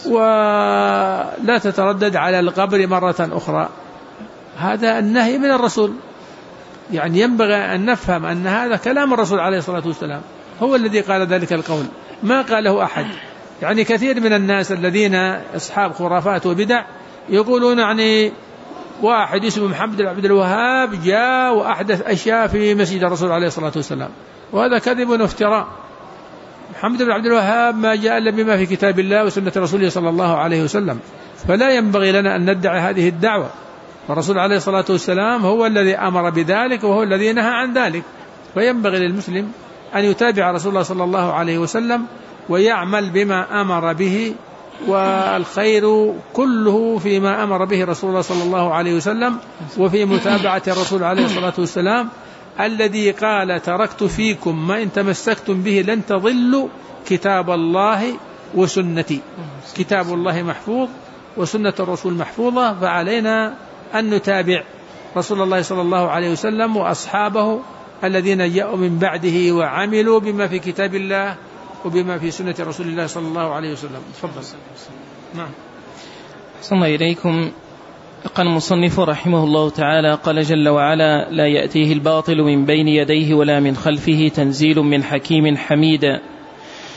ولا تتردد على القبر مرة أخرى. هذا النهي من الرسول. يعني ينبغي أن نفهم أن هذا كلام الرسول عليه الصلاة والسلام، هو الذي قال ذلك القول، ما قاله أحد. يعني كثير من الناس الذين أصحاب خرافات وبدع يقولون يعني واحد اسمه محمد بن عبد الوهاب جاء وأحدث أشياء في مسجد الرسول عليه الصلاة والسلام، وهذا كذب وافتراء. محمد بن عبد الوهاب ما جاء إلا بما في كتاب الله وسنة رسوله صلى الله عليه وسلم، فلا ينبغي لنا أن ندعي هذه الدعوة. الرسول عليه الصلاة والسلام هو الذي أمر بذلك وهو الذي نهى عن ذلك، فينبغي للمسلم أن يتابع رسول الله صلى الله عليه وسلم ويعمل بما أمر به، والخير كله فيما أمر به رسول الله صلى الله عليه وسلم وفي متابعة الرسول عليه الصلاة والسلام الذي قال: تركت فيكم ما إن تمسكتم به لن تضلوا كتاب الله وسنتي. كتاب الله محفوظ وسنة الرسول محفوظة، فعلينا أن نتابع رسول الله صلى الله عليه وسلم وأصحابه الذين جاءوا من بعده وعملوا بما في كتاب الله وبما في سنة رسول الله صلى الله عليه وسلم. تفضل. نعم. أحسن الله إليكم. قال المصنف رحمه الله تعالى: قال جل وعلا: لا يأتيه الباطل من بين يديه ولا من خلفه تنزيل من حكيم حميد.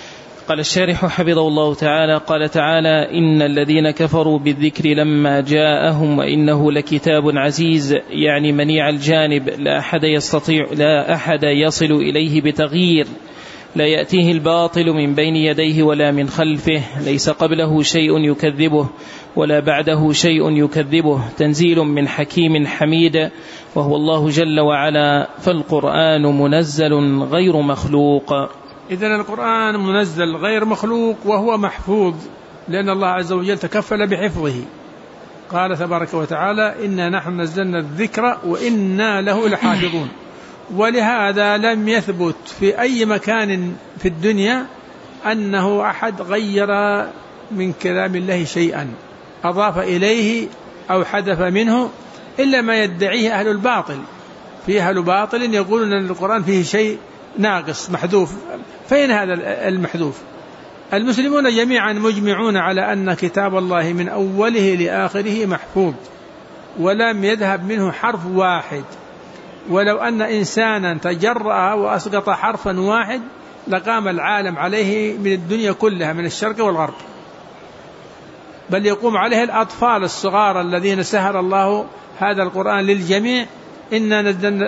قال الشارح حفظه الله تعالى: قال تعالى: إن الذين كفروا بالذكر لما جاءهم وإنه لكتاب عزيز، يعني منيع الجانب، لا أحد يصل إليه بتغيير، لا يأتيه الباطل من بين يديه ولا من خلفه، ليس قبله شيء يكذبه ولا بعده شيء يكذبه، تنزيل من حكيم حميد وهو الله جل وعلا، فالقرآن منزل غير مخلوق. إذن القرآن منزل غير مخلوق وهو محفوظ، لأن الله عز وجل تكفل بحفظه. قال تبارك وتعالى: إنا نحن نزلنا الذكر وإنا له لحافظون. ولهذا لم يثبت في أي مكان في الدنيا أنه أحد غير من كلام الله شيئا، أضاف إليه أو حذف منه، إلا ما يدعيه أهل الباطل. في أهل باطل يقولون أن القرآن فيه شيء ناقص محذوف، فين هذا المحذوف؟ المسلمون جميعا مجمعون على أن كتاب الله من أوله لآخره محفوظ، ولم يذهب منه حرف واحد. ولو أن إنسانا تجرأ وأسقط حرفا واحد لقام العالم عليه من الدنيا كلها، من الشرق والغرب، بل يقوم عليه الأطفال الصغار الذين سهل الله هذا القرآن للجميع. إن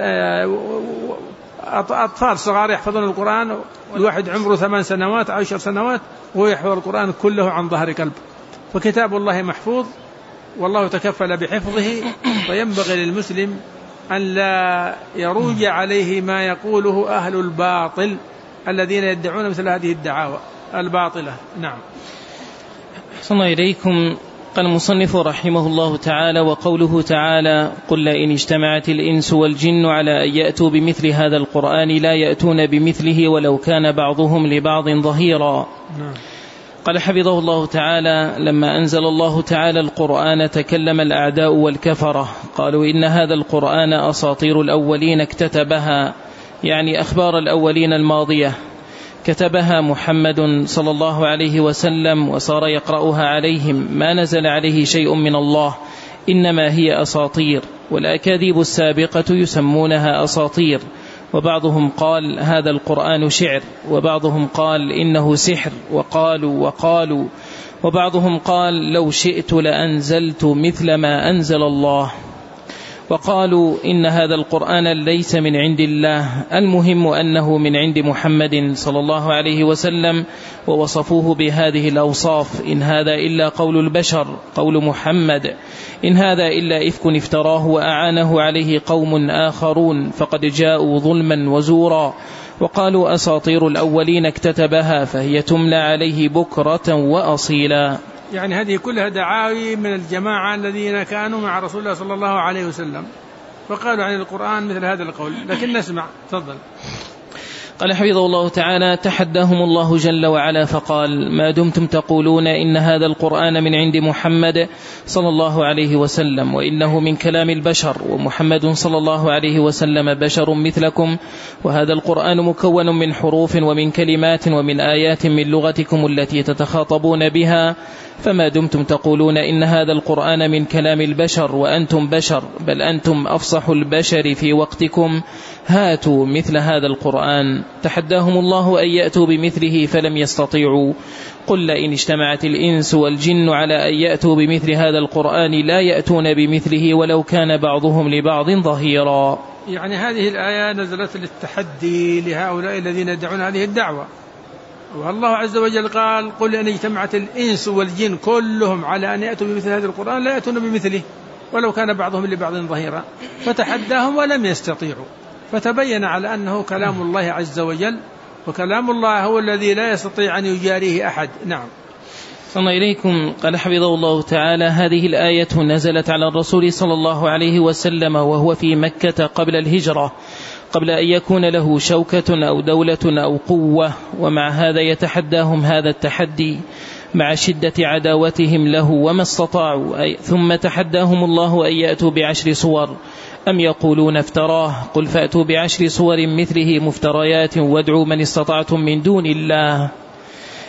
أطفال صغار يحفظون القرآن، الواحد عمره 8 سنوات 10 سنوات وهو يحفظ القرآن كله عن ظهر قلب. فكتاب الله محفوظ والله تكفل بحفظه، فينبغي للمسلم أن لا يروج عليه ما يقوله أهل الباطل الذين يدعون مثل هذه الدعاوى الباطلة. نعم. صلى إليكم. قال المصنف رحمه الله تعالى: وقوله تعالى: قل إن اجتمعت الإنس والجن على أن يأتوا بمثل هذا القرآن لا يأتون بمثله ولو كان بعضهم لبعض ظهيرا. قال حفظه الله تعالى: لما أنزل الله تعالى القرآن تكلم الأعداء والكفرة، قالوا إن هذا القرآن أساطير الأولين اكتتبها، يعني أخبار الأولين الماضية، كتبها محمد صلى الله عليه وسلم وصار يقرأها عليهم، ما نزل عليه شيء من الله، إنما هي أساطير، والأكاذيب السابقة يسمونها أساطير. وبعضهم قال هذا القرآن شعر، وبعضهم قال إنه سحر، وقالوا وبعضهم قال لو شئت لأنزلت مثل ما أنزل الله، وقالوا إن هذا القرآن ليس من عند الله، المهم أنه من عند محمد صلى الله عليه وسلم، ووصفوه بهذه الأوصاف: إن هذا إلا قول البشر، قول محمد، إن هذا إلا إفك افتراه وأعانه عليه قوم آخرون، فقد جاءوا ظلما وزورا. وقالوا أساطير الأولين اكتتبها، فهي تملى عليه بكرة وأصيلا. يعني هذه كلها دعاوي من الجماعة الذين كانوا مع رسول الله صلى الله عليه وسلم، فقالوا عن القرآن مثل هذا القول. لكن نسمع. تفضل. قال حفظه الله تعالى: تحداهم الله جل وعلا فقال: ما دمتم تقولون إن هذا القرآن من عند محمد صلى الله عليه وسلم وإنه من كلام البشر، ومحمد صلى الله عليه وسلم بشر مثلكم، وهذا القرآن مكون من حروف ومن كلمات ومن آيات من لغتكم التي تتخاطبون بها، فما دمتم تقولون إن هذا القرآن من كلام البشر وأنتم بشر، بل أنتم أفصح البشر في وقتكم، هاتوا مثل هذا القرآن. تحداهم الله أن يأتوا بمثله فلم يستطيعوا. قل إن اجتمعت الإنس والجن على أن يأتوا بمثل هذا القرآن لا يأتون بمثله ولو كان بعضهم لبعض ظهيرا. يعني هذه الآية نزلت للتحدي لهؤلاء الذين يدعون هذه الدعوة. والله عز وجل قال: قل إن اجتمعت الإنس والجن كلهم على أن يأتوا بمثل هذا القرآن لا يأتون بمثله ولو كان بعضهم لبعض ظهيرا، فتحداهم ولم يستطيعوا، فتبين على أنه كلام الله عز وجل، وكلام الله هو الذي لا يستطيع أن يجاريه أحد. نعم. صلى إليكم. قال حفظه الله تعالى: هذه الآية نزلت على الرسول صلى الله عليه وسلم وهو في مكة قبل الهجرة، قبل أن يكون له شوكة أو دولة أو قوة، ومع هذا يتحداهم هذا التحدي مع شدة عداوتهم له وما استطاعوا. ثم تحداهم الله أن يأتوا ب10 صور، أم يقولون افتراه؟ قل فأتوا ب10 صور مثله مفتريات وادعوا من استطعتم من دون الله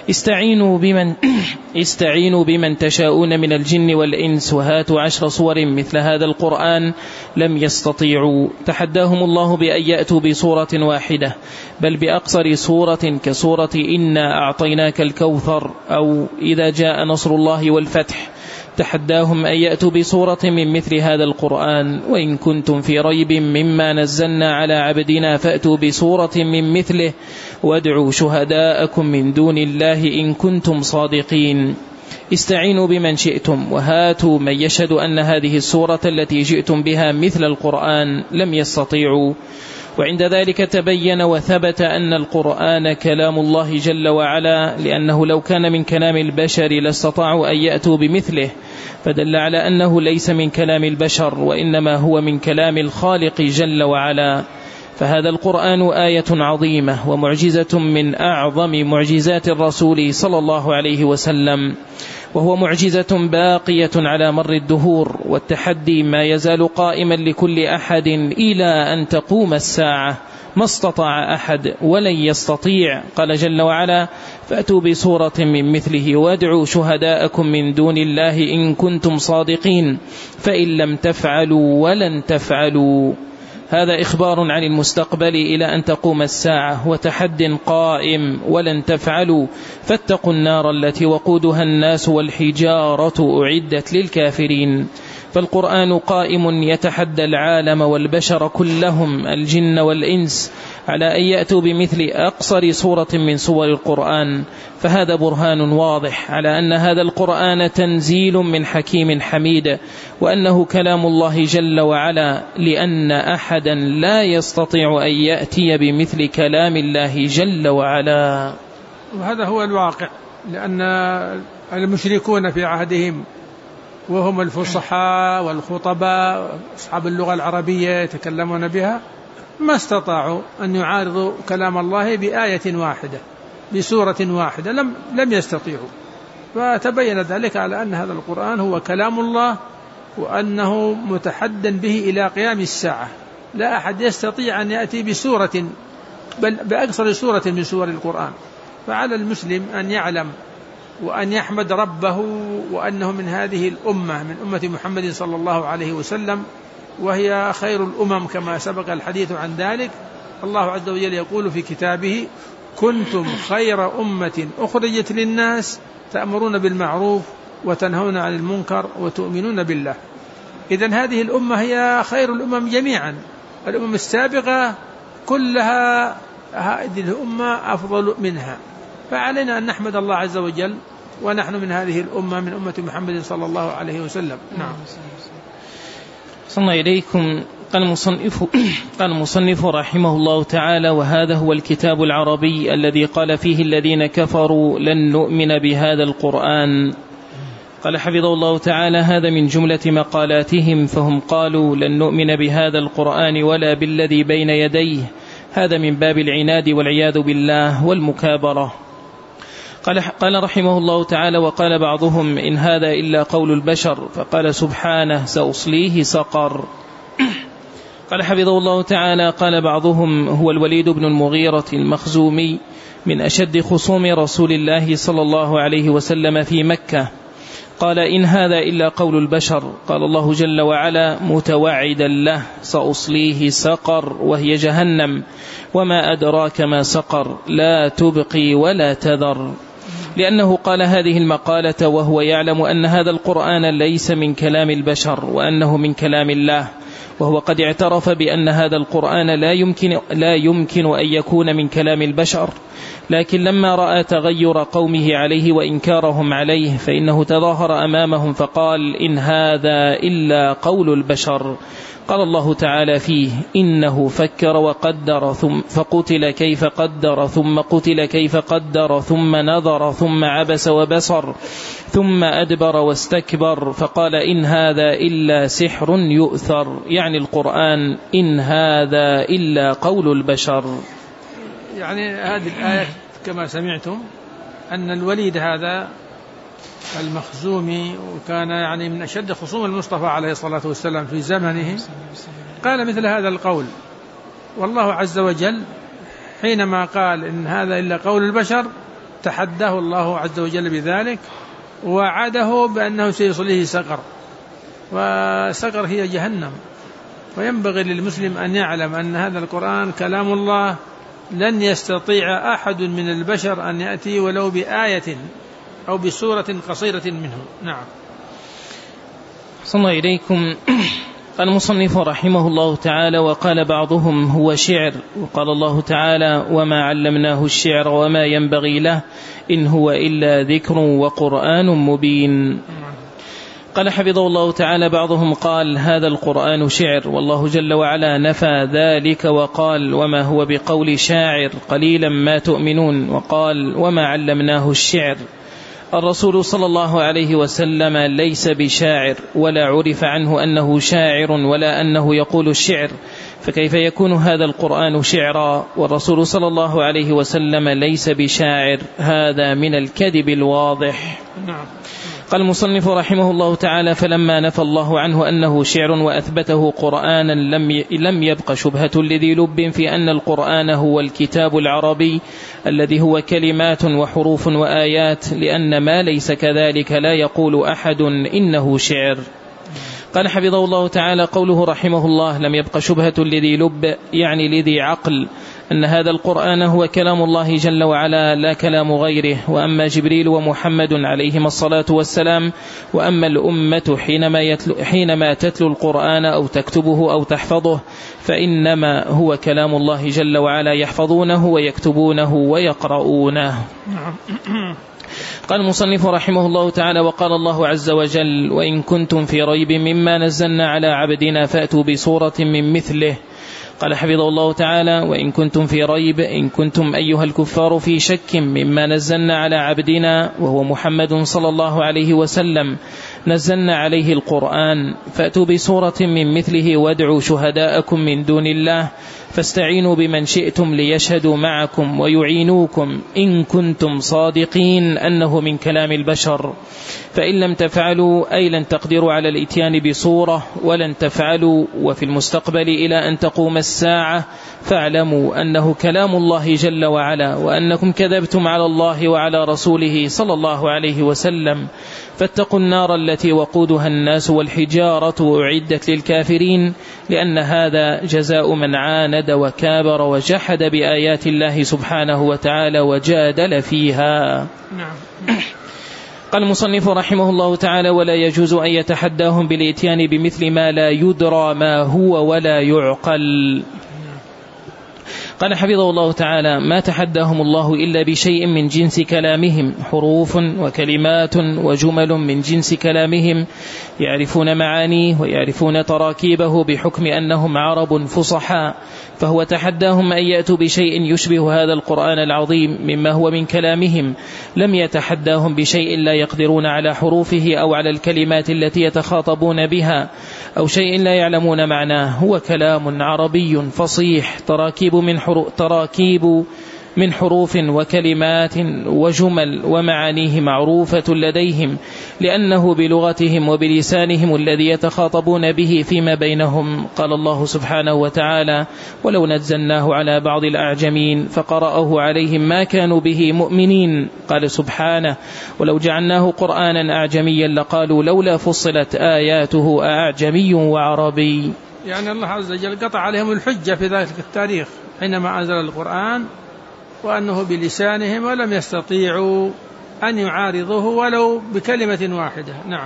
استعينوا بمن تشاءون من الجن والإنس وهاتوا 10 صور مثل هذا القرآن لم يستطيعوا. تحداهم الله بأن يأتوا بصورة واحدة بل بأقصر صورة كصورة إنا أعطيناك الكوثر أو إذا جاء نصر الله والفتح. تحداهم أن يأتوا بصورة من مثل هذا القرآن وإن كنتم في ريب مما نزلنا على عبدنا فأتوا بصورة من مثله وادعوا شهداءكم من دون الله إن كنتم صادقين. استعينوا بمن شئتم وهاتوا من يشهد أن هذه السورة التي جئتم بها مثل القرآن لم يستطيعوا. وعند ذلك تبين وثبت أن القرآن كلام الله جل وعلا، لأنه لو كان من كلام البشر لاستطاعوا أن يأتوا بمثله، فدل على أنه ليس من كلام البشر وإنما هو من كلام الخالق جل وعلا. فهذا القرآن آية عظيمة ومعجزة من أعظم معجزات الرسول صلى الله عليه وسلم، وهو معجزة باقية على مر الدهور، والتحدي ما يزال قائما لكل أحد إلى أن تقوم الساعة. ما استطاع أحد ولن يستطيع. قال جل وعلا فأتوا بصورة من مثله وادعوا شهداءكم من دون الله إن كنتم صادقين فإن لم تفعلوا ولن تفعلوا. هذا إخبار عن المستقبل إلى أن تقوم الساعة وتحد قائم ولن تفعلوا فاتقوا النار التي وقودها الناس والحجارة أعدت للكافرين. فالقرآن قائم يتحدى العالم والبشر كلهم الجن والإنس على أن يأتوا بمثل أقصر صورة من صور القرآن. فهذا برهان واضح على أن هذا القرآن تنزيل من حكيم حميد وأنه كلام الله جل وعلا، لأن أحدا لا يستطيع أن يأتي بمثل كلام الله جل وعلا. وهذا هو الواقع، لأن المشركون في عهدهم وهم الفصحاء والخطباء أصحاب اللغة العربية يتكلمون بها ما استطاعوا أن يعارضوا كلام الله بآية واحدة بسورة واحدة، لم يستطيعوا. فتبين ذلك على أن هذا القرآن هو كلام الله وأنه متحدى به إلى قيام الساعة. لا أحد يستطيع أن يأتي بسورة بل بأكثر سورة من سور القرآن. فعلى المسلم أن يعلم وأن يحمد ربه وأنه من هذه الأمة، من أمة محمد صلى الله عليه وسلم، وهي خير الأمم كما سبق الحديث عن ذلك. الله عز وجل يقول في كتابه كنتم خير أمة أخرجت للناس تأمرون بالمعروف وتنهون عن المنكر وتؤمنون بالله. إذن هذه الأمة هي خير الأمم جميعا. الأمم السابقة كلها هذه الأمة أفضل منها، فعلينا أن نحمد الله عز وجل ونحن من هذه الأمة من أمة محمد صلى الله عليه وسلم. نعم. صلى الله إليكم. قال المصنف رحمه الله تعالى وهذا هو الكتاب العربي الذي قال فيه الذين كفروا لن نؤمن بهذا القرآن. قال حفظه الله تعالى هذا من جملة مقالاتهم، فهم قالوا لن نؤمن بهذا القرآن ولا بالذي بين يديه. هذا من باب العناد والعياذ بالله والمكابرة. قال رحمه الله تعالى وقال بعضهم إن هذا إلا قول البشر، فقال سبحانه سأصليه سقر. قال حفظه الله تعالى قال بعضهم هو الوليد بن المغيرة المخزومي من أشد خصوم رسول الله صلى الله عليه وسلم في مكة. قال إن هذا إلا قول البشر. قال الله جل وعلا متوعدا له سأصليه سقر وهي جهنم وما أدراك ما سقر لا تبقي ولا تذر. لأنه قال هذه المقالة وهو يعلم أن هذا القرآن ليس من كلام البشر وأنه من كلام الله، وهو قد اعترف بأن هذا القرآن لا يمكن أن يكون من كلام البشر، لكن لما رأى تغير قومه عليه وإنكارهم عليه فإنه تظاهر أمامهم فقال إن هذا إلا قول البشر. قال الله تعالى فيه إنه فكر وقدر فقتل كيف قدر ثم قتل كيف قدر ثم نظر ثم عبس وبصر ثم أدبر واستكبر فقال إن هذا إلا سحر يؤثر، يعني القرآن إن هذا إلا قول البشر. يعني هذه الآية كما سمعتم أن الوليد هذا المخزومي وكان يعني من أشد خصوم المصطفى عليه الصلاة والسلام في زمنه قال مثل هذا القول. والله عز وجل حينما قال إن هذا إلا قول البشر تحداه الله عز وجل بذلك، ووعده بأنه سيصليه سقر، وسقر هي جهنم. وينبغي للمسلم أن يعلم أن هذا القرآن كلام الله، لن يستطيع أحد من البشر أن يأتي ولو بآية أو بسورة قصيرة منه. نعم. صلى الله إليكم. قال المصنف رحمه الله تعالى: وقال بعضهم هو شعر، وقال الله تعالى: وما علمناه الشعر وما ينبغي له إن هو إلا ذكر وقرآن مبين. قال حفظه الله تعالى: بعضهم قال هذا القرآن شعر، والله جل وعلا نفى ذلك وقال: وما هو بقول شاعر قليلا ما تؤمنون، وقال: وما علمناه الشعر. الرسول صلى الله عليه وسلم ليس بشاعر، ولا عرف عنه أنه شاعر ولا أنه يقول الشعر، فكيف يكون هذا القرآن شعرا والرسول صلى الله عليه وسلم ليس بشاعر؟ هذا من الكذب الواضح. نعم. قال المصنف رحمه الله تعالى: فلما نفى الله عنه أنه شعر وأثبته قرآنا لم يبق شبهة لذي لب في أن القرآن هو الكتاب العربي الذي هو كلمات وحروف وآيات، لأن ما ليس كذلك لا يقول أحد إنه شعر. قال حفظه الله تعالى: قوله رحمه الله لم يبق شبهة لذي لب، يعني لذي عقل، أن هذا القرآن هو كلام الله جل وعلا لا كلام غيره. وأما جبريل ومحمد عليهما الصلاة والسلام، وأما الأمة حينما تتلو القرآن أو تكتبه أو تحفظه، فإنما هو كلام الله جل وعلا يحفظونه ويكتبونه ويقرؤونه. قال المصنف رحمه الله تعالى: وقال الله عز وجل: وإن كنتم في ريب مما نزلنا على عبدنا فأتوا بصورة من مثله. قال حفظه الله تعالى: وإن كنتم في ريب، إن كنتم أيها الكفار في شك مما نزلنا على عبدنا وهو محمد صلى الله عليه وسلم، نزلنا عليه القرآن، فأتوا بصورة من مثله وادعوا شهداءكم من دون الله فاستعينوا بمن شئتم ليشهدوا معكم ويعينوكم إن كنتم صادقين أنه من كلام البشر، فإن لم تفعلوا أي لن تقدروا على الإتيان بصورة ولن تفعلوا وفي المستقبل إلى أن تقوم الساعة، فاعلموا أنه كلام الله جل وعلا، وأنكم كذبتم على الله وعلى رسوله صلى الله عليه وسلم، فاتقوا النار التي وقودها الناس والحجارة أعدت للكافرين، لأن هذا جزاء من عاند وكابر وجحد بآيات الله سبحانه وتعالى وجادل فيها. قال المصنف رحمه الله تعالى: ولا يجوز أن يتحداهم بالإتيان بمثل ما لا يدرى ما هو ولا يعقل. قال حفظه الله تعالى: ما تحداهم الله إلا بشيء من جنس كلامهم، حروف وكلمات وجمل من جنس كلامهم يعرفون معانيه ويعرفون تراكيبه بحكم أنهم عرب فصحاء، فهو تحداهم أن يأتوا بشيء يشبه هذا القرآن العظيم مما هو من كلامهم. لم يتحداهم بشيء لا يقدرون على حروفه أو على الكلمات التي يتخاطبون بها أو شيء لا يعلمون معناه. هو كلام عربي فصيح، تراكيب من حروف وكلمات وجمل ومعانيه معروفة لديهم، لأنه بلغتهم وبلسانهم الذي يتخاطبون به فيما بينهم. قال الله سبحانه وتعالى: ولو نزلناه على بعض الأعجمين فقرأه عليهم ما كانوا به مؤمنين. قال سبحانه: ولو جعلناه قرآنا أعجميا لقالوا لولا فصلت آياته أعجمي وعربي. يعني الله عز وجل قطع عليهم الحجة في ذلك التاريخ حينما أنزل القرآن، وأنه بلسانهم ولم يستطيعوا أن يعارضوه ولو بكلمة واحدة. نعم.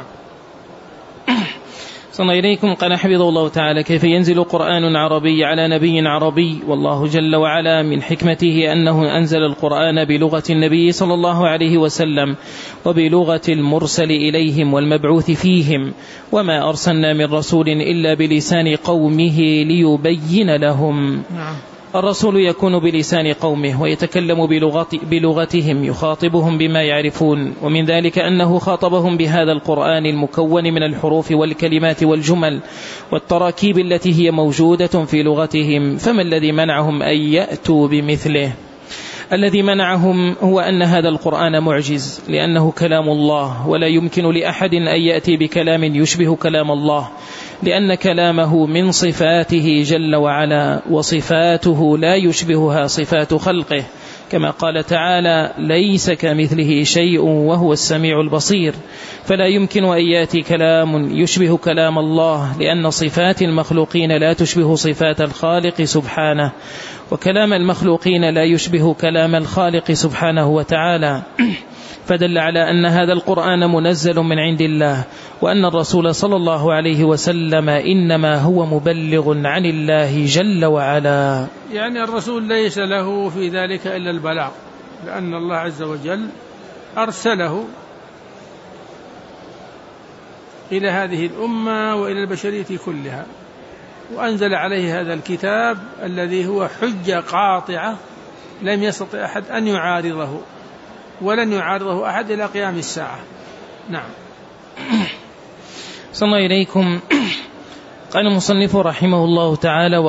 صلى إليكم. قال حفظه الله تعالى: كيف ينزل قرآن عربي على نبي عربي؟ والله جل وعلا من حكمته أنه أنزل القرآن بلغة النبي صلى الله عليه وسلم وبلغة المرسل إليهم والمبعوث فيهم، وما أرسلنا من رسول إلا بلسان قومه ليبين لهم. نعم. الرسول يكون بلسان قومه ويتكلم بلغتهم، يخاطبهم بما يعرفون، ومن ذلك أنه خاطبهم بهذا القرآن المكون من الحروف والكلمات والجمل والتراكيب التي هي موجودة في لغتهم. فما الذي منعهم أن يأتوا بمثله؟ الذي منعهم هو أن هذا القرآن معجز، لأنه كلام الله، ولا يمكن لأحد أن يأتي بكلام يشبه كلام الله، لأن كلامه من صفاته جل وعلا، وصفاته لا يشبهها صفات خلقه، كما قال تعالى: ليس كمثله شيء وهو السميع البصير. فلا يمكن أن يأتي كلام يشبه كلام الله، لأن صفات المخلوقين لا تشبه صفات الخالق سبحانه، وكلام المخلوقين لا يشبه كلام الخالق سبحانه وتعالى. فدل على أن هذا القرآن منزل من عند الله، وأن الرسول صلى الله عليه وسلم إنما هو مبلغ عن الله جل وعلا. يعني الرسول ليس له في ذلك إلا البلاغ، لأن الله عز وجل أرسله إلى هذه الأمة وإلى البشرية كلها، وأنزل عليه هذا الكتاب الذي هو حجة قاطعة لم يستطع أحد أن يعارضه، ولن يعارضه أحد إلى قيام الساعة. نعم. صلى الله إليكم. قال المصنف رحمه الله تعالى: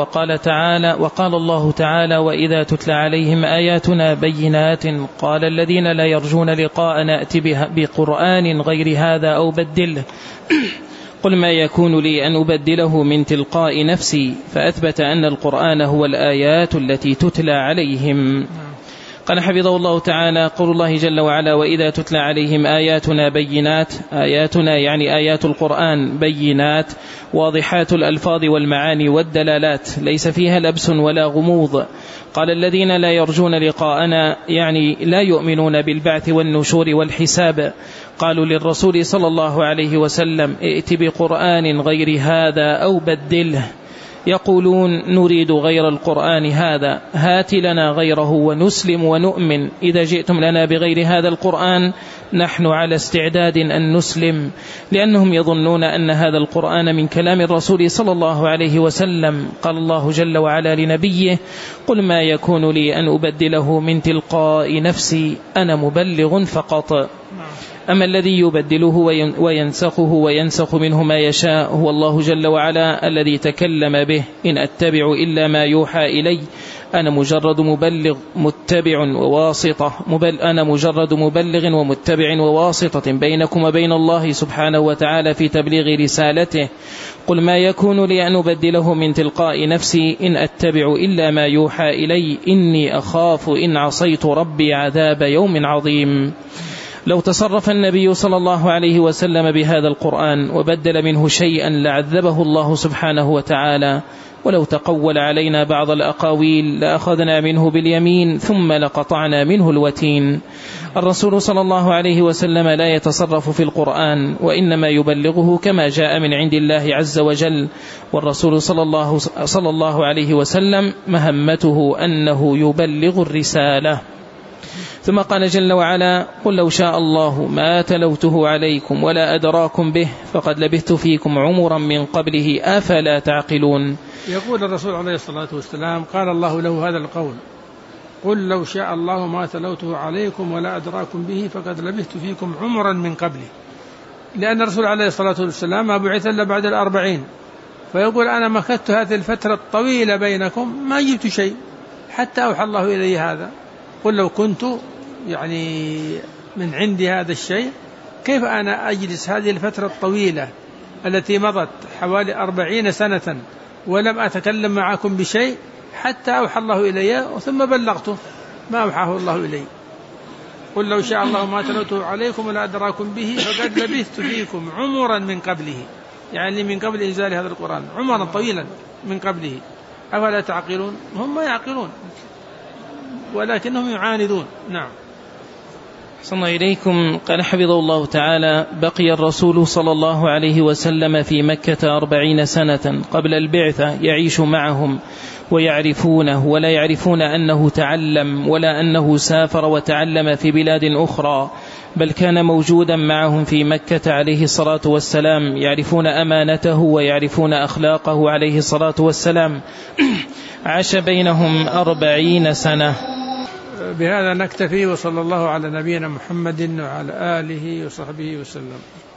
وقال الله تعالى: وإذا تتلى عليهم آياتنا بينات قال الذين لا يرجون لقاءنا ائت بقرآن غير هذا أو بدله قل ما يكون لي أن أبدله من تلقاء نفسي، فأثبت أن القرآن هو الآيات التي تتلى عليهم. قال حفظه الله تعالى: قول الله جل وعلا: وإذا تتلى عليهم آياتنا بينات، آياتنا يعني آيات القرآن بينات واضحات الألفاظ والمعاني والدلالات، ليس فيها لبس ولا غموض. قال الذين لا يرجون لقاءنا يعني لا يؤمنون بالبعث والنشور والحساب. قالوا للرسول صلى الله عليه وسلم: ائت بقرآن غير هذا أو بدله. يقولون: نريد غير القرآن هذا، هات لنا غيره ونسلم ونؤمن. إذا جئتم لنا بغير هذا القرآن نحن على استعداد أن نسلم، لأنهم يظنون أن هذا القرآن من كلام الرسول صلى الله عليه وسلم. قال الله جل وعلا لنبيه: قل ما يكون لي أن أبدله من تلقاء نفسي، أنا مبلغ فقط. أما الذي يبدله وينسخه وينسخ منه ما يشاء هو الله جل وعلا الذي تكلم به: إن أتبع إلا ما يوحى إلي، أنا مجرد مبلغ متبع وواسطة أنا مجرد مبلغ ومتبع وواسطة بينكم وبين الله سبحانه وتعالى في تبليغ رسالته. قل ما يكون لي أن أبدله من تلقاء نفسي، إن أتبع إلا ما يوحى إلي، إني أخاف إن عصيت ربي عذاب يوم عظيم. لو تصرف النبي صلى الله عليه وسلم بهذا القرآن وبدل منه شيئا لعذبه الله سبحانه وتعالى، ولو تقول علينا بعض الأقاويل لأخذنا منه باليمين ثم لقطعنا منه الوتين. الرسول صلى الله عليه وسلم لا يتصرف في القرآن، وإنما يبلغه كما جاء من عند الله عز وجل. والرسول صلى الله عليه وسلم مهمته أنه يبلغ الرسالة. ثم قال جل وعلا: قل لو شاء الله ما تلوته عليكم ولا أدراكم به فقد لبثت فيكم عمرا من قبله أفلا تعقلون. يقول الرسول عليه الصلاة والسلام: قال الله له هذا القول: قل لو شاء الله ما تلوته عليكم ولا أدراكم به فقد لبثت فيكم عمرا من قبله. لأن الرسول عليه الصلاة والسلام ما بعث إلا بعد 40، فيقول: أنا مكثت هذه الفترة الطويلة بينكم ما جبت شيء حتى أوحى الله إلي هذا. قل لو كنت يعني من عندي هذا الشيء كيف أنا أجلس هذه الفترة الطويلة التي مضت حوالي 40 سنة ولم أتكلم معكم بشيء حتى أوحى الله إلي ثم بلغته ما أوحاه الله إلي. قل لو شاء الله ما تلوته عليكم ولا أدراكم به فقد لبثت فيكم عمرا من قبله، يعني من قبل إنزال هذا القرآن عمرا طويلا من قبله أفلا تعقلون. هم ما يعقلون ولكنهم يعاندون. نعم. صلى الله إليكم. قال حفظه الله تعالى: بقي الرسول صلى الله عليه وسلم في مكة 40 سنة قبل البعثة يعيش معهم ويعرفونه، ولا يعرفون أنه تعلم ولا أنه سافر وتعلم في بلاد أخرى، بل كان موجودا معهم في مكة عليه الصلاة والسلام، يعرفون أمانته ويعرفون أخلاقه عليه الصلاة والسلام. عاش بينهم 40 سنة. بهذا نكتفي، وصلى الله على نبينا محمد وعلى آله وصحبه وسلم.